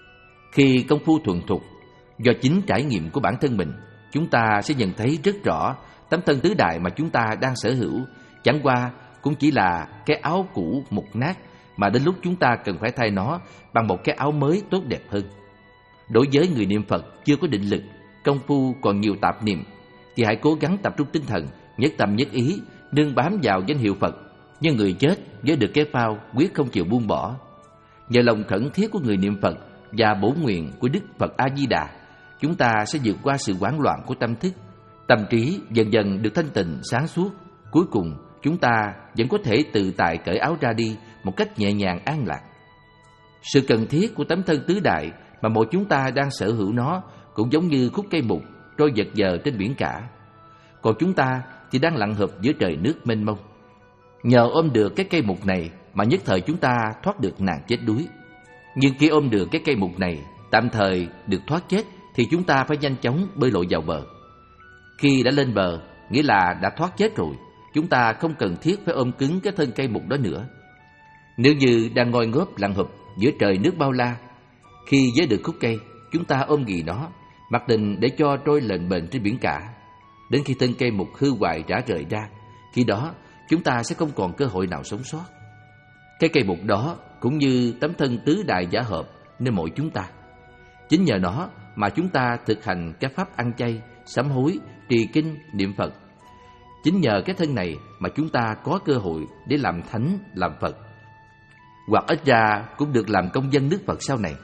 Khi công phu thuần thục, do chính trải nghiệm của bản thân mình, chúng ta sẽ nhận thấy rất rõ tấm thân tứ đại mà chúng ta đang sở hữu chẳng qua cũng chỉ là cái áo cũ mục nát, mà đến lúc chúng ta cần phải thay nó bằng một cái áo mới tốt đẹp hơn. Đối với người niệm Phật chưa có định lực, công phu còn nhiều tạp niệm, thì hãy cố gắng tập trung tinh thần, nhất tâm nhất ý, nương bám vào danh hiệu Phật. Như người chết với được cái phao quyết không chịu buông bỏ. Nhờ lòng khẩn thiết của người niệm Phật và bổn nguyện của Đức Phật A Di Đà, chúng ta sẽ vượt qua sự hoảng loạn của tâm thức, tâm trí dần dần được thanh tịnh sáng suốt. Cuối cùng chúng ta vẫn có thể tự tại cởi áo ra đi một cách nhẹ nhàng an lạc. Sự cần thiết của tấm thân tứ đại mà mỗi chúng ta đang sở hữu nó cũng giống như khúc cây mục trôi vật vờ trên biển cả, còn chúng ta thì đang lặn hợp giữa trời nước mênh mông. Nhờ ôm được cái cây mục này mà nhất thời chúng ta thoát được nạn chết đuối. Nhưng khi ôm được cái cây mục này tạm thời được thoát chết thì chúng ta phải nhanh chóng bơi lội vào bờ. Khi đã lên bờ, nghĩa là đã thoát chết rồi, chúng ta không cần thiết phải ôm cứng cái thân cây mục đó nữa. Nếu như đang ngồi ngớp lặn hụp giữa trời nước bao la, khi với được khúc cây, chúng ta ôm ghì nó, mặc định để cho trôi lềnh bềnh trên biển cả. Đến khi thân cây mục hư hoại rã rời ra, khi đó chúng ta sẽ không còn cơ hội nào sống sót. Cái cây mục đó cũng như tấm thân tứ đại giả hợp nên mỗi chúng ta. Chính nhờ nó mà chúng ta thực hành các pháp ăn chay, sám hối, trì kinh, niệm Phật. Chính nhờ cái thân này mà chúng ta có cơ hội để làm thánh, làm Phật, hoặc ít ra cũng được làm công dân nước Phật sau này.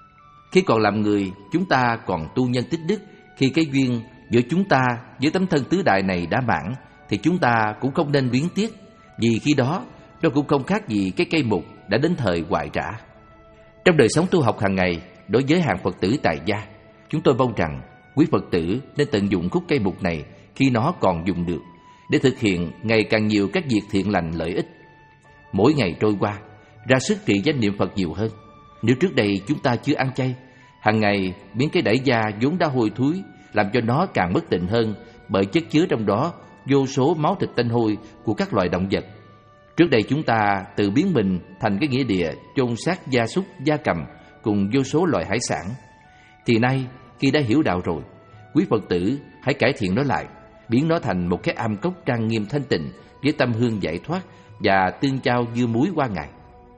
Khi còn làm người, chúng ta còn tu nhân tích đức. Khi cái duyên giữa chúng ta với tấm thân tứ đại này đã mãn, thì chúng ta cũng không nên luyến tiếc, vì khi đó nó cũng không khác gì cái cây mục đã đến thời hoại rã. Trong đời sống tu học hàng ngày, đối với hàng Phật tử tại gia, chúng tôi mong rằng quý Phật tử nên tận dụng khúc cây mục này khi nó còn dùng được, để thực hiện ngày càng nhiều các việc thiện lành lợi ích. Mỗi ngày trôi qua, ra sức trì danh niệm Phật nhiều hơn. Nếu trước đây chúng ta chưa ăn chay, hàng ngày biến cái đẩy da vốn đã hôi thối làm cho nó càng bất tịnh hơn, bởi chất chứa trong đó vô số máu thịt tanh hôi của các loài động vật. Trước đây chúng ta tự biến mình thành cái nghĩa địa chôn xác gia súc, gia cầm cùng vô số loài hải sản. Thì nay khi đã hiểu đạo rồi, quý Phật tử hãy cải thiện nó lại, biến nó thành một cái am cốc trang nghiêm thanh tịnh với tâm hương giải thoát và tương trao dưa muối qua ngày.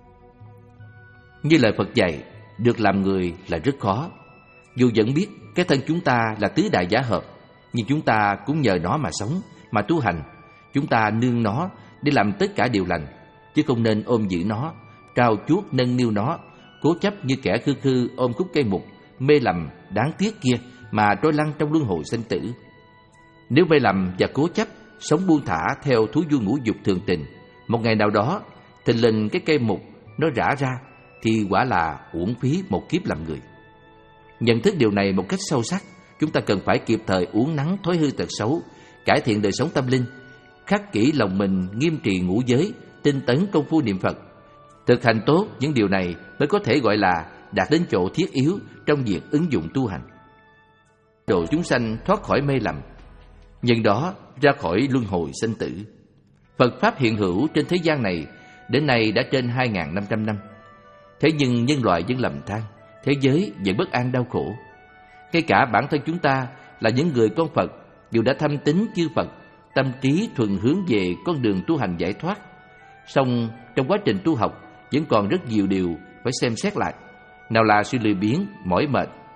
Như lời Phật dạy, được làm người là rất khó. Dù vẫn biết cái thân chúng ta là tứ đại giả hợp, nhưng chúng ta cũng nhờ nó mà sống, mà tu hành. Chúng ta nương nó để làm tất cả điều lành, chứ không nên ôm giữ nó, trao chuốt nâng niu nó, cố chấp như kẻ khư khư ôm khúc cây mục mê lầm đáng tiếc kia mà trôi lăn trong luân hồi sinh tử. Nếu mê lầm và cố chấp sống buông thả theo thú vui ngũ dục thường tình, một ngày nào đó thình lình cái cây mục nó rã ra, thì quả là uổng phí một kiếp làm người. Nhận thức điều này một cách sâu sắc, chúng ta cần phải kịp thời uốn nắn thói hư tật xấu, cải thiện đời sống tâm linh, khắc kỹ lòng mình nghiêm trì ngũ giới, tinh tấn công phu niệm Phật. Thực hành tốt những điều này mới có thể gọi là đạt đến chỗ thiết yếu trong việc ứng dụng tu hành, độ chúng sanh thoát khỏi mê lầm, nhân đó ra khỏi luân hồi sinh tử. Phật pháp hiện hữu trên thế gian này đến nay đã trên hai nghìn năm trăm năm. Thế nhưng nhân loại vẫn lầm than, thế giới vẫn bất an đau khổ. Ngay cả bản thân chúng ta là những người con Phật, dù đã thâm tín chư Phật, tâm trí thuần hướng về con đường tu hành giải thoát, song trong quá trình tu học vẫn còn rất nhiều điều phải xem xét lại. Nào là sự lười biếng, mỏi mệt,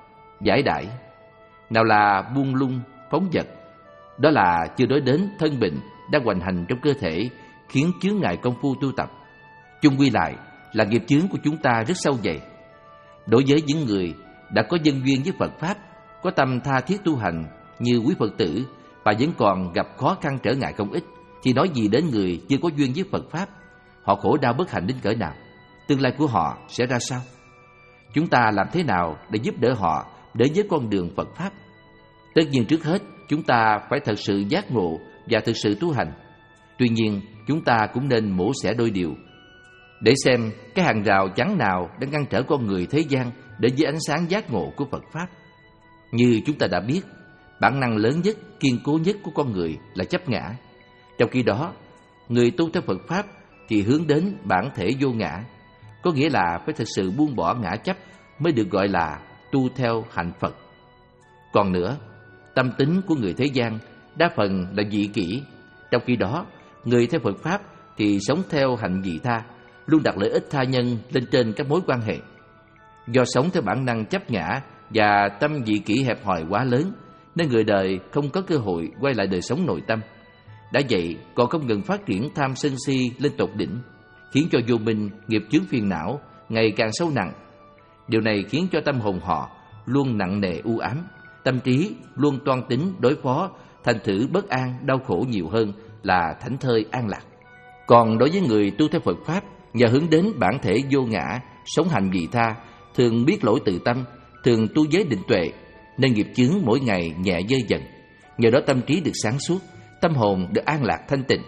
giải đãi, nào là buông lung, phóng dật. Đó là chưa nói đến thân bệnh đang hoành hành trong cơ thể, khiến chướng ngại công phu tu tập. Chung quy lại là nghiệp chướng của chúng ta rất sâu dày. Đối với những người đã có nhân duyên với Phật Pháp, có tâm tha thiết tu hành như quý Phật tử và vẫn còn gặp khó khăn trở ngại không ít, thì nói gì đến người chưa có duyên với Phật Pháp. Họ khổ đau bất hạnh đến cỡ nào, tương lai của họ sẽ ra sao? Chúng ta làm thế nào để giúp đỡ họ đến với con đường Phật Pháp? Tất nhiên trước hết chúng ta phải thật sự giác ngộ và thực sự tu hành. Tuy nhiên chúng ta cũng nên mổ xẻ đôi điều, để xem cái hàng rào chắn nào đang ngăn trở con người thế gian đến với ánh sáng giác ngộ của Phật Pháp. Như chúng ta đã biết, bản năng lớn nhất, kiên cố nhất của con người là chấp ngã. Trong khi đó, người tu theo Phật Pháp thì hướng đến bản thể vô ngã, có nghĩa là phải thực sự buông bỏ ngã chấp mới được gọi là tu theo hạnh Phật. Còn nữa, tâm tính của người thế gian đa phần là dị kỷ, trong khi đó người theo Phật Pháp thì sống theo hạnh vị tha, luôn đặt lợi ích tha nhân lên trên các mối quan hệ. Do sống theo bản năng chấp ngã và tâm dị kỷ hẹp hòi quá lớn, nên người đời không có cơ hội quay lại đời sống nội tâm. Đã vậy còn không ngừng phát triển tham sân si lên tột đỉnh, khiến cho vô minh nghiệp chướng phiền não ngày càng sâu nặng. Điều này khiến cho tâm hồn họ luôn nặng nề u ám, tâm trí luôn toan tính đối phó, thành thử bất an, đau khổ nhiều hơn là thảnh thơi an lạc. Còn đối với người tu theo Phật Pháp, nhờ hướng đến bản thể vô ngã, sống hạnh vị tha, thường biết lỗi từ tâm, thường tu giới định tuệ, nên nghiệp chướng mỗi ngày nhẹ dơi dần. Nhờ đó tâm trí được sáng suốt, tâm hồn được an lạc thanh tịnh.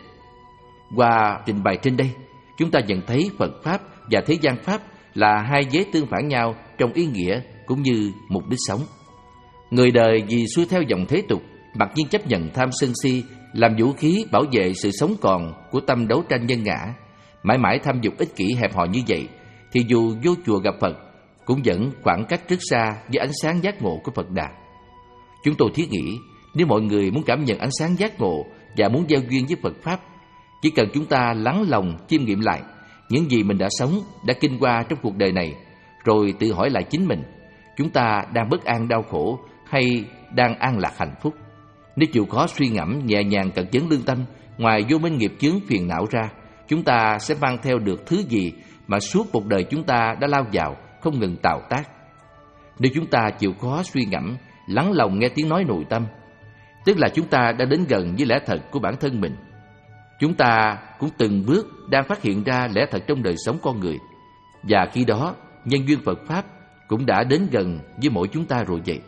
Qua trình bày trên đây, chúng ta nhận thấy Phật Pháp và thế gian Pháp là hai giới tương phản nhau trong ý nghĩa cũng như mục đích sống. Người đời vì xuôi theo dòng thế tục, mặc nhiên chấp nhận tham sân si làm vũ khí bảo vệ sự sống còn của tâm đấu tranh nhân ngã, mãi mãi tham dục ích kỷ hẹp hòi như vậy, thì dù vô chùa gặp Phật cũng vẫn khoảng cách rất xa với ánh sáng giác ngộ của Phật Đà. Chúng tôi thiết nghĩ, nếu mọi người muốn cảm nhận ánh sáng giác ngộ và muốn giao duyên với Phật Pháp, chỉ cần chúng ta lắng lòng chiêm nghiệm lại những gì mình đã sống, đã kinh qua trong cuộc đời này, rồi tự hỏi lại chính mình, chúng ta đang bất an đau khổ hay đang an lạc hạnh phúc. Nếu chịu khó suy ngẫm nhẹ nhàng cẩn vấn lương tâm, ngoài vô minh nghiệp chướng phiền não ra, chúng ta sẽ mang theo được thứ gì mà suốt một đời chúng ta đã lao vào, không ngừng tạo tác. Nếu chúng ta chịu khó suy ngẫm, lắng lòng nghe tiếng nói nội tâm, tức là chúng ta đã đến gần với lẽ thật của bản thân mình. Chúng ta cũng từng bước đang phát hiện ra lẽ thật trong đời sống con người, và khi đó nhân duyên Phật Pháp cũng đã đến gần với mỗi chúng ta rồi vậy.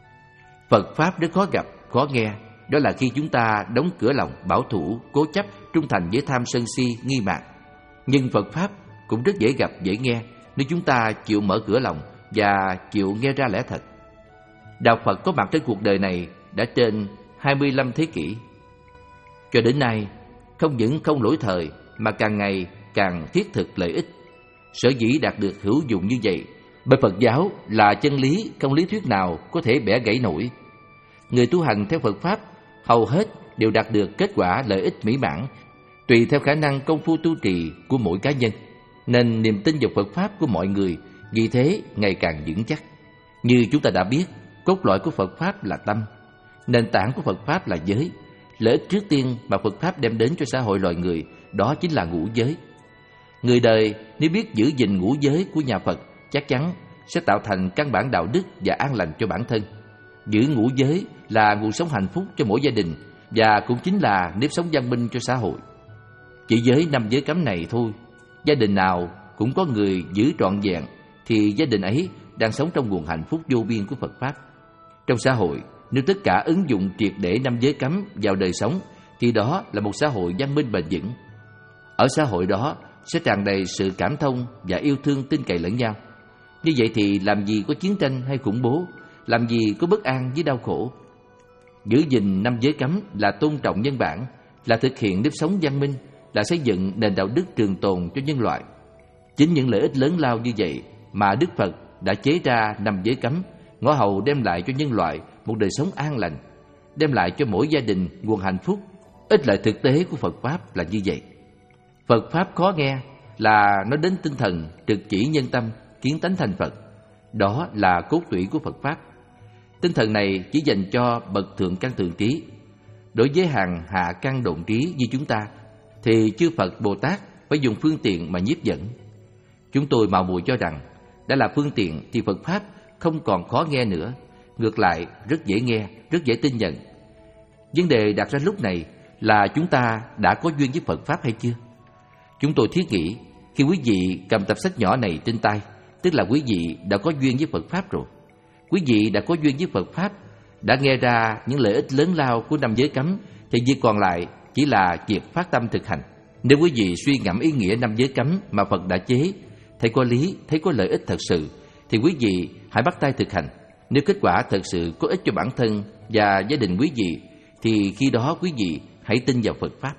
Phật Pháp rất khó gặp, khó nghe, đó là khi chúng ta đóng cửa lòng, bảo thủ, cố chấp, trung thành với tham sân si, nghi mạn. Nhưng Phật Pháp cũng rất dễ gặp, dễ nghe nếu chúng ta chịu mở cửa lòng và chịu nghe ra lẽ thật. Đạo Phật có mặt trên cuộc đời này đã trên hai mươi lăm thế kỷ. Cho đến nay, không những không lỗi thời mà càng ngày càng thiết thực lợi ích. Sở dĩ đạt được hữu dụng như vậy, bởi Phật giáo là chân lý, không lý thuyết nào có thể bẻ gãy nổi. Người tu hành theo Phật Pháp hầu hết đều đạt được kết quả lợi ích mỹ mãn, tùy theo khả năng công phu tu trì của mỗi cá nhân, nên niềm tin vào Phật Pháp của mọi người vì thế ngày càng vững chắc. Như chúng ta đã biết, cốt lõi của Phật Pháp là tâm, nền tảng của Phật Pháp là giới. Lợi ích trước tiên mà Phật Pháp đem đến cho xã hội loài người đó chính là ngũ giới. Người đời nếu biết giữ gìn ngũ giới của nhà Phật, chắc chắn sẽ tạo thành căn bản đạo đức và an lành cho bản thân. Giữ ngũ giới là nguồn sống hạnh phúc cho mỗi gia đình, và cũng chính là nếp sống văn minh cho xã hội. Chỉ với năm giới cấm này thôi, gia đình nào cũng có người giữ trọn vẹn, thì gia đình ấy đang sống trong nguồn hạnh phúc vô biên của Phật Pháp. Trong xã hội, nếu tất cả ứng dụng triệt để năm giới cấm vào đời sống, thì đó là một xã hội văn minh bền vững. Ở xã hội đó sẽ tràn đầy sự cảm thông và yêu thương tin cậy lẫn nhau. Như vậy thì làm gì có chiến tranh hay khủng bố, làm gì có bất an với đau khổ. Giữ gìn năm giới cấm là tôn trọng nhân bản, là thực hiện nếp sống văn minh, là xây dựng nền đạo đức trường tồn cho nhân loại. Chính những lợi ích lớn lao như vậy mà Đức Phật đã chế ra năm giới cấm, ngõ hầu đem lại cho nhân loại một đời sống an lành, đem lại cho mỗi gia đình nguồn hạnh phúc. Ích lợi thực tế của Phật Pháp là như vậy. Phật Pháp khó nghe là nói đến tinh thần, trực chỉ nhân tâm, kiến tánh thành Phật. Đó là cốt tủy của Phật Pháp. Tinh thần này chỉ dành cho bậc thượng căn thượng trí. Đối với hàng hạ căn độn trí như chúng ta thì chư Phật Bồ Tát phải dùng phương tiện mà nhiếp dẫn. Chúng tôi mạo muội cho rằng đã là phương tiện thì Phật Pháp không còn khó nghe nữa, ngược lại rất dễ nghe, rất dễ tin nhận. Vấn đề đặt ra lúc này là chúng ta đã có duyên với Phật Pháp hay chưa? Chúng tôi thiết nghĩ khi quý vị cầm tập sách nhỏ này trên tay, tức là quý vị đã có duyên với Phật Pháp rồi. Quý vị đã có duyên với Phật Pháp, đã nghe ra những lợi ích lớn lao của năm giới cấm, thì việc còn lại chỉ là việc phát tâm thực hành. Nếu quý vị suy ngẫm ý nghĩa năm giới cấm mà Phật đã chế, thấy có lý, thấy có lợi ích thật sự, thì quý vị hãy bắt tay thực hành. Nếu kết quả thật sự có ích cho bản thân và gia đình quý vị, thì khi đó quý vị hãy tin vào Phật Pháp.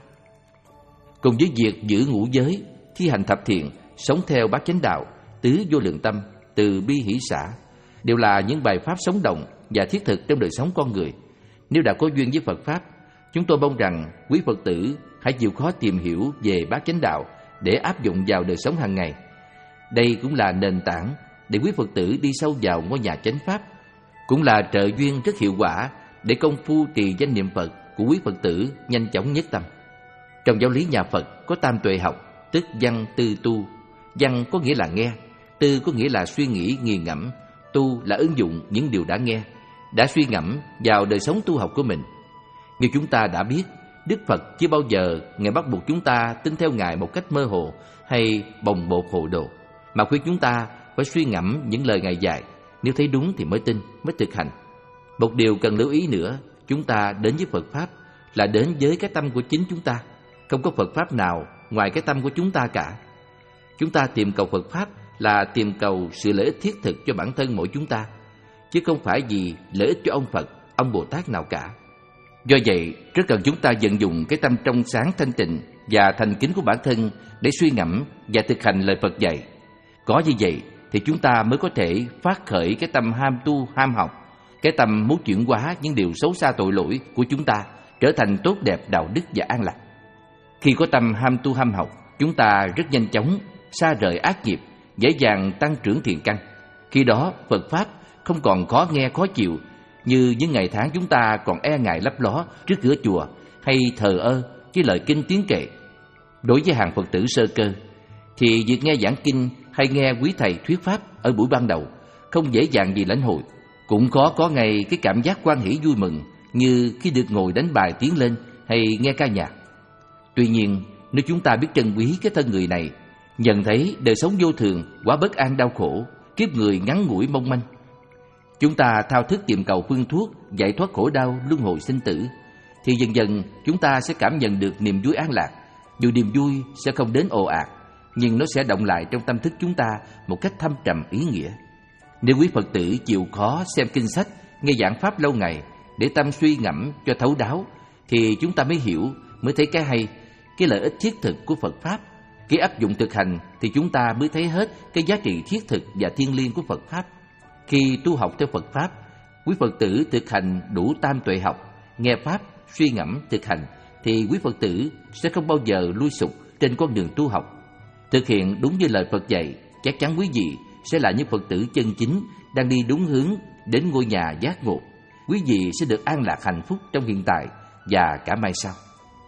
Cùng với việc giữ ngũ giới, thi hành thập thiện, sống theo bát chánh đạo, tứ vô lượng tâm, từ bi hỷ xả, đều là những bài pháp sống động và thiết thực trong đời sống con người. Nếu đã có duyên với Phật Pháp, chúng tôi mong rằng quý Phật tử hãy chịu khó tìm hiểu về bát chánh đạo để áp dụng vào đời sống hàng ngày. Đây cũng là nền tảng để quý Phật tử đi sâu vào ngôi nhà chánh Pháp, cũng là trợ duyên rất hiệu quả để công phu trì danh niệm Phật của quý Phật tử nhanh chóng nhất tâm. Trong giáo lý nhà Phật có tam tuệ học, tức văn tư tu. Văn có nghĩa là nghe, tư có nghĩa là suy nghĩ nghiền ngẫm, tu là ứng dụng những điều đã nghe, đã suy ngẫm vào đời sống tu học của mình. Như chúng ta đã biết, Đức Phật chưa bao giờ Ngài bắt buộc chúng ta tin theo Ngài một cách mơ hồ hay bồng bột hồ đồ, mà khuyên chúng ta phải suy ngẫm những lời Ngài dạy. Nếu thấy đúng thì mới tin, mới thực hành. Một điều cần lưu ý nữa, chúng ta đến với Phật Pháp là đến với cái tâm của chính chúng ta. Không có Phật Pháp nào ngoài cái tâm của chúng ta cả. Chúng ta tìm cầu Phật Pháp là tìm cầu sự lợi ích thiết thực cho bản thân mỗi chúng ta, chứ không phải vì lợi ích cho ông Phật, ông Bồ Tát nào cả. Do vậy, rất cần chúng ta vận dụng cái tâm trong sáng thanh tịnh và thành kính của bản thân để suy ngẫm và thực hành lời Phật dạy. Có như vậy thì chúng ta mới có thể phát khởi cái tâm ham tu, ham học, cái tâm muốn chuyển hóa những điều xấu xa tội lỗi của chúng ta trở thành tốt đẹp, đạo đức và an lạc. Khi có tâm ham tu, ham học, chúng ta rất nhanh chóng xa rời ác nghiệp, dễ dàng tăng trưởng thiện căn. Khi đó Phật Pháp không còn khó nghe khó chịu như những ngày tháng chúng ta còn e ngại lấp ló trước cửa chùa hay thờ ơ với lời kinh tiếng kệ. Đối với hàng Phật tử sơ cơ thì việc nghe giảng kinh hay nghe quý thầy thuyết pháp ở buổi ban đầu không dễ dàng gì lãnh hội, cũng khó có ngay cái cảm giác hoan hỷ vui mừng như khi được ngồi đánh bài tiến lên hay nghe ca nhạc. Tuy nhiên, nếu chúng ta biết trân quý cái thân người này, nhận thấy đời sống vô thường, quá bất an đau khổ, kiếp người ngắn ngủi mong manh, chúng ta thao thức tìm cầu phương thuốc giải thoát khổ đau luân hồi sinh tử, thì dần dần chúng ta sẽ cảm nhận được niềm vui an lạc. Dù niềm vui sẽ không đến ồ ạt, nhưng nó sẽ động lại trong tâm thức chúng ta một cách thâm trầm ý nghĩa. Nếu quý Phật tử chịu khó xem kinh sách, nghe giảng pháp lâu ngày để tâm suy ngẫm cho thấu đáo, thì chúng ta mới hiểu, mới thấy cái hay, cái lợi ích thiết thực của Phật Pháp. Khi áp dụng thực hành thì chúng ta mới thấy hết cái giá trị thiết thực và thiêng liêng của Phật Pháp. Khi tu học theo Phật Pháp, quý Phật tử thực hành đủ tam tuệ học, nghe Pháp, suy ngẫm, thực hành, thì quý Phật tử sẽ không bao giờ lui sụp trên con đường tu học. Thực hiện đúng như lời Phật dạy, chắc chắn quý vị sẽ là những Phật tử chân chính đang đi đúng hướng đến ngôi nhà giác ngộ. Quý vị sẽ được an lạc hạnh phúc trong hiện tại và cả mai sau.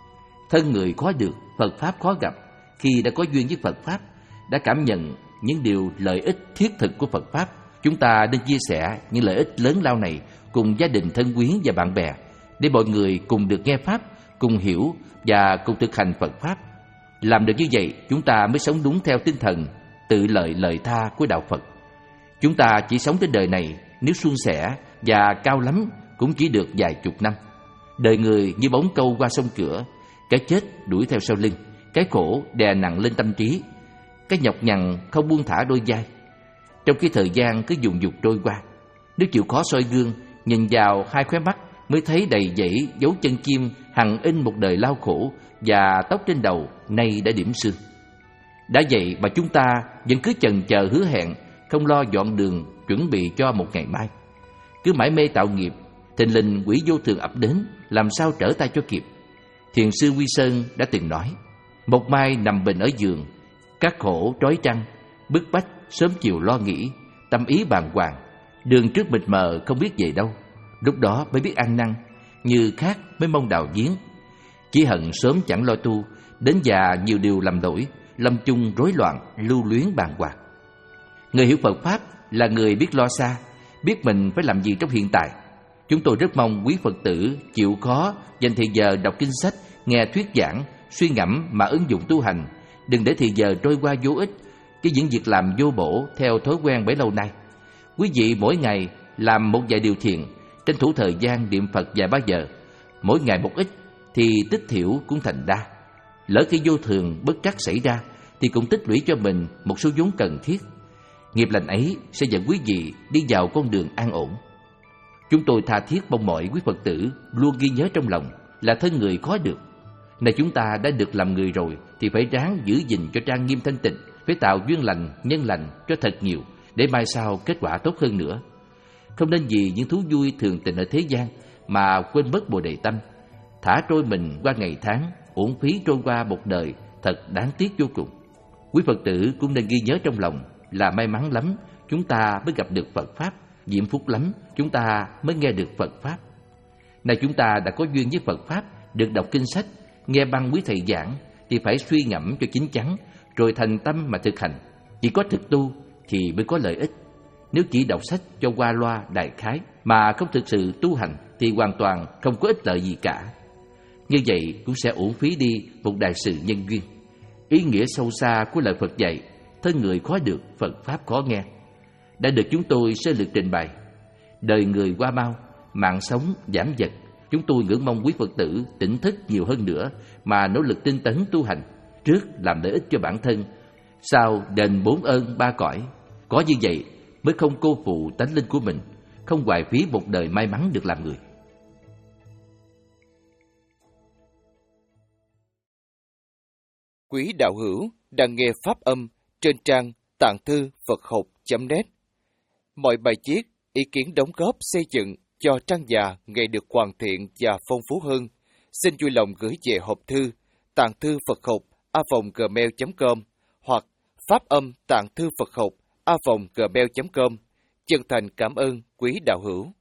Thân người khó được, Phật Pháp khó gặp. Khi đã có duyên với Phật Pháp, đã cảm nhận những điều lợi ích thiết thực của Phật Pháp, chúng ta nên chia sẻ những lợi ích lớn lao này cùng gia đình thân quyến và bạn bè, để mọi người cùng được nghe Pháp, cùng hiểu và cùng thực hành Phật Pháp. Làm được như vậy, chúng ta mới sống đúng theo tinh thần tự lợi lợi tha của Đạo Phật. Chúng ta chỉ sống trên đời này, nếu suôn sẻ và cao lắm cũng chỉ được vài chục năm. Đời người như bóng câu qua sông cửa, cái chết đuổi theo sau lưng, cái khổ đè nặng lên tâm trí, cái nhọc nhằn không buông thả đôi vai. Trong khi thời gian cứ dùng dục trôi qua, nếu chịu khó soi gương, nhìn vào hai khóe mắt mới thấy đầy dẫy dấu chân chim hằn in một đời lao khổ, và tóc trên đầu nay đã điểm sương. Đã vậy mà chúng ta vẫn cứ chần chờ hứa hẹn, không lo dọn đường chuẩn bị cho một ngày mai. Cứ mãi mê tạo nghiệp, thình lình quỷ vô thường ập đến, làm sao trở tay cho kịp. Thiền sư Quy Sơn đã từng nói, một mai nằm bệnh ở giường, các khổ trói trăng, bức bách sớm chiều lo nghĩ, tâm ý bàng hoàng, đường trước mịt mờ không biết về đâu. lúc đó mới biết ăn năn, như khác mới mong đào giếng. Chỉ hận sớm chẳng lo tu, đến già nhiều điều lầm lỗi, lâm chung rối loạn, lưu luyến bàng hoàng. Người hiểu Phật Pháp là người biết lo xa, biết mình phải làm gì trong hiện tại. Chúng tôi rất mong quý Phật tử chịu khó dành thời giờ đọc kinh sách, nghe thuyết giảng, suy ngẫm mà ứng dụng tu hành, đừng để thời giờ trôi qua vô ích với những việc làm vô bổ theo thói quen bấy lâu nay. Quý vị mỗi ngày làm một vài điều thiện, tranh thủ thời gian niệm Phật vài ba giờ, mỗi ngày một ít thì tích thiểu cũng thành đa. Lỡ khi vô thường bất trắc xảy ra thì cũng tích lũy cho mình một số vốn cần thiết. Nghiệp lành ấy sẽ dẫn quý vị đi vào con đường an ổn. Chúng tôi tha thiết mong mọi quý Phật tử luôn ghi nhớ trong lòng là thân người khó được. Này chúng ta đã được làm người rồi thì phải ráng giữ gìn cho trang nghiêm thanh tịnh, phải tạo duyên lành, nhân lành cho thật nhiều để mai sau kết quả tốt hơn nữa. Không nên vì những thú vui thường tình ở thế gian mà quên mất Bồ Đề tâm, thả trôi mình qua ngày tháng, uổng phí trôi qua một đời thật đáng tiếc vô cùng. Quý Phật tử cũng nên ghi nhớ trong lòng là may mắn lắm chúng ta mới gặp được Phật Pháp, diễm phúc lắm chúng ta mới nghe được Phật Pháp. Này chúng ta đã có duyên với Phật Pháp, được đọc kinh sách, nghe băng quý thầy giảng thì phải suy ngẫm cho chín chắn, rồi thành tâm mà thực hành. Chỉ có thực tu thì mới có lợi ích. Nếu chỉ đọc sách cho qua loa đại khái mà không thực sự tu hành thì hoàn toàn không có ích lợi gì cả. Như vậy cũng sẽ uổng phí đi một đại sự nhân duyên. Ý nghĩa sâu xa của lời Phật dạy, thân người khó được, Phật Pháp khó nghe, đã được chúng tôi sơ lược trình bày. Đời người qua mau, mạng sống giảm dật, chúng tôi ngưỡng mong quý Phật tử tỉnh thức nhiều hơn nữa mà nỗ lực tinh tấn tu hành, trước làm lợi ích cho bản thân, sau đền bốn ơn ba cõi. Có như vậy mới không cô phụ tánh linh của mình, không hoài phí một đời may mắn được làm người. Quý đạo hữu đang nghe pháp âm trên trang tạng thư Phật học chấm net. Mọi bài viết, ý kiến đóng góp xây dựng cho trang già ngày được hoàn thiện và phong phú hơn, xin vui lòng gửi về hộp thư tạng thư Phật học a vòng gmail chấm com hoặc pháp âm tạng thư Phật học a vòng gmail chấm com. Chân thành cảm ơn quý đạo hữu.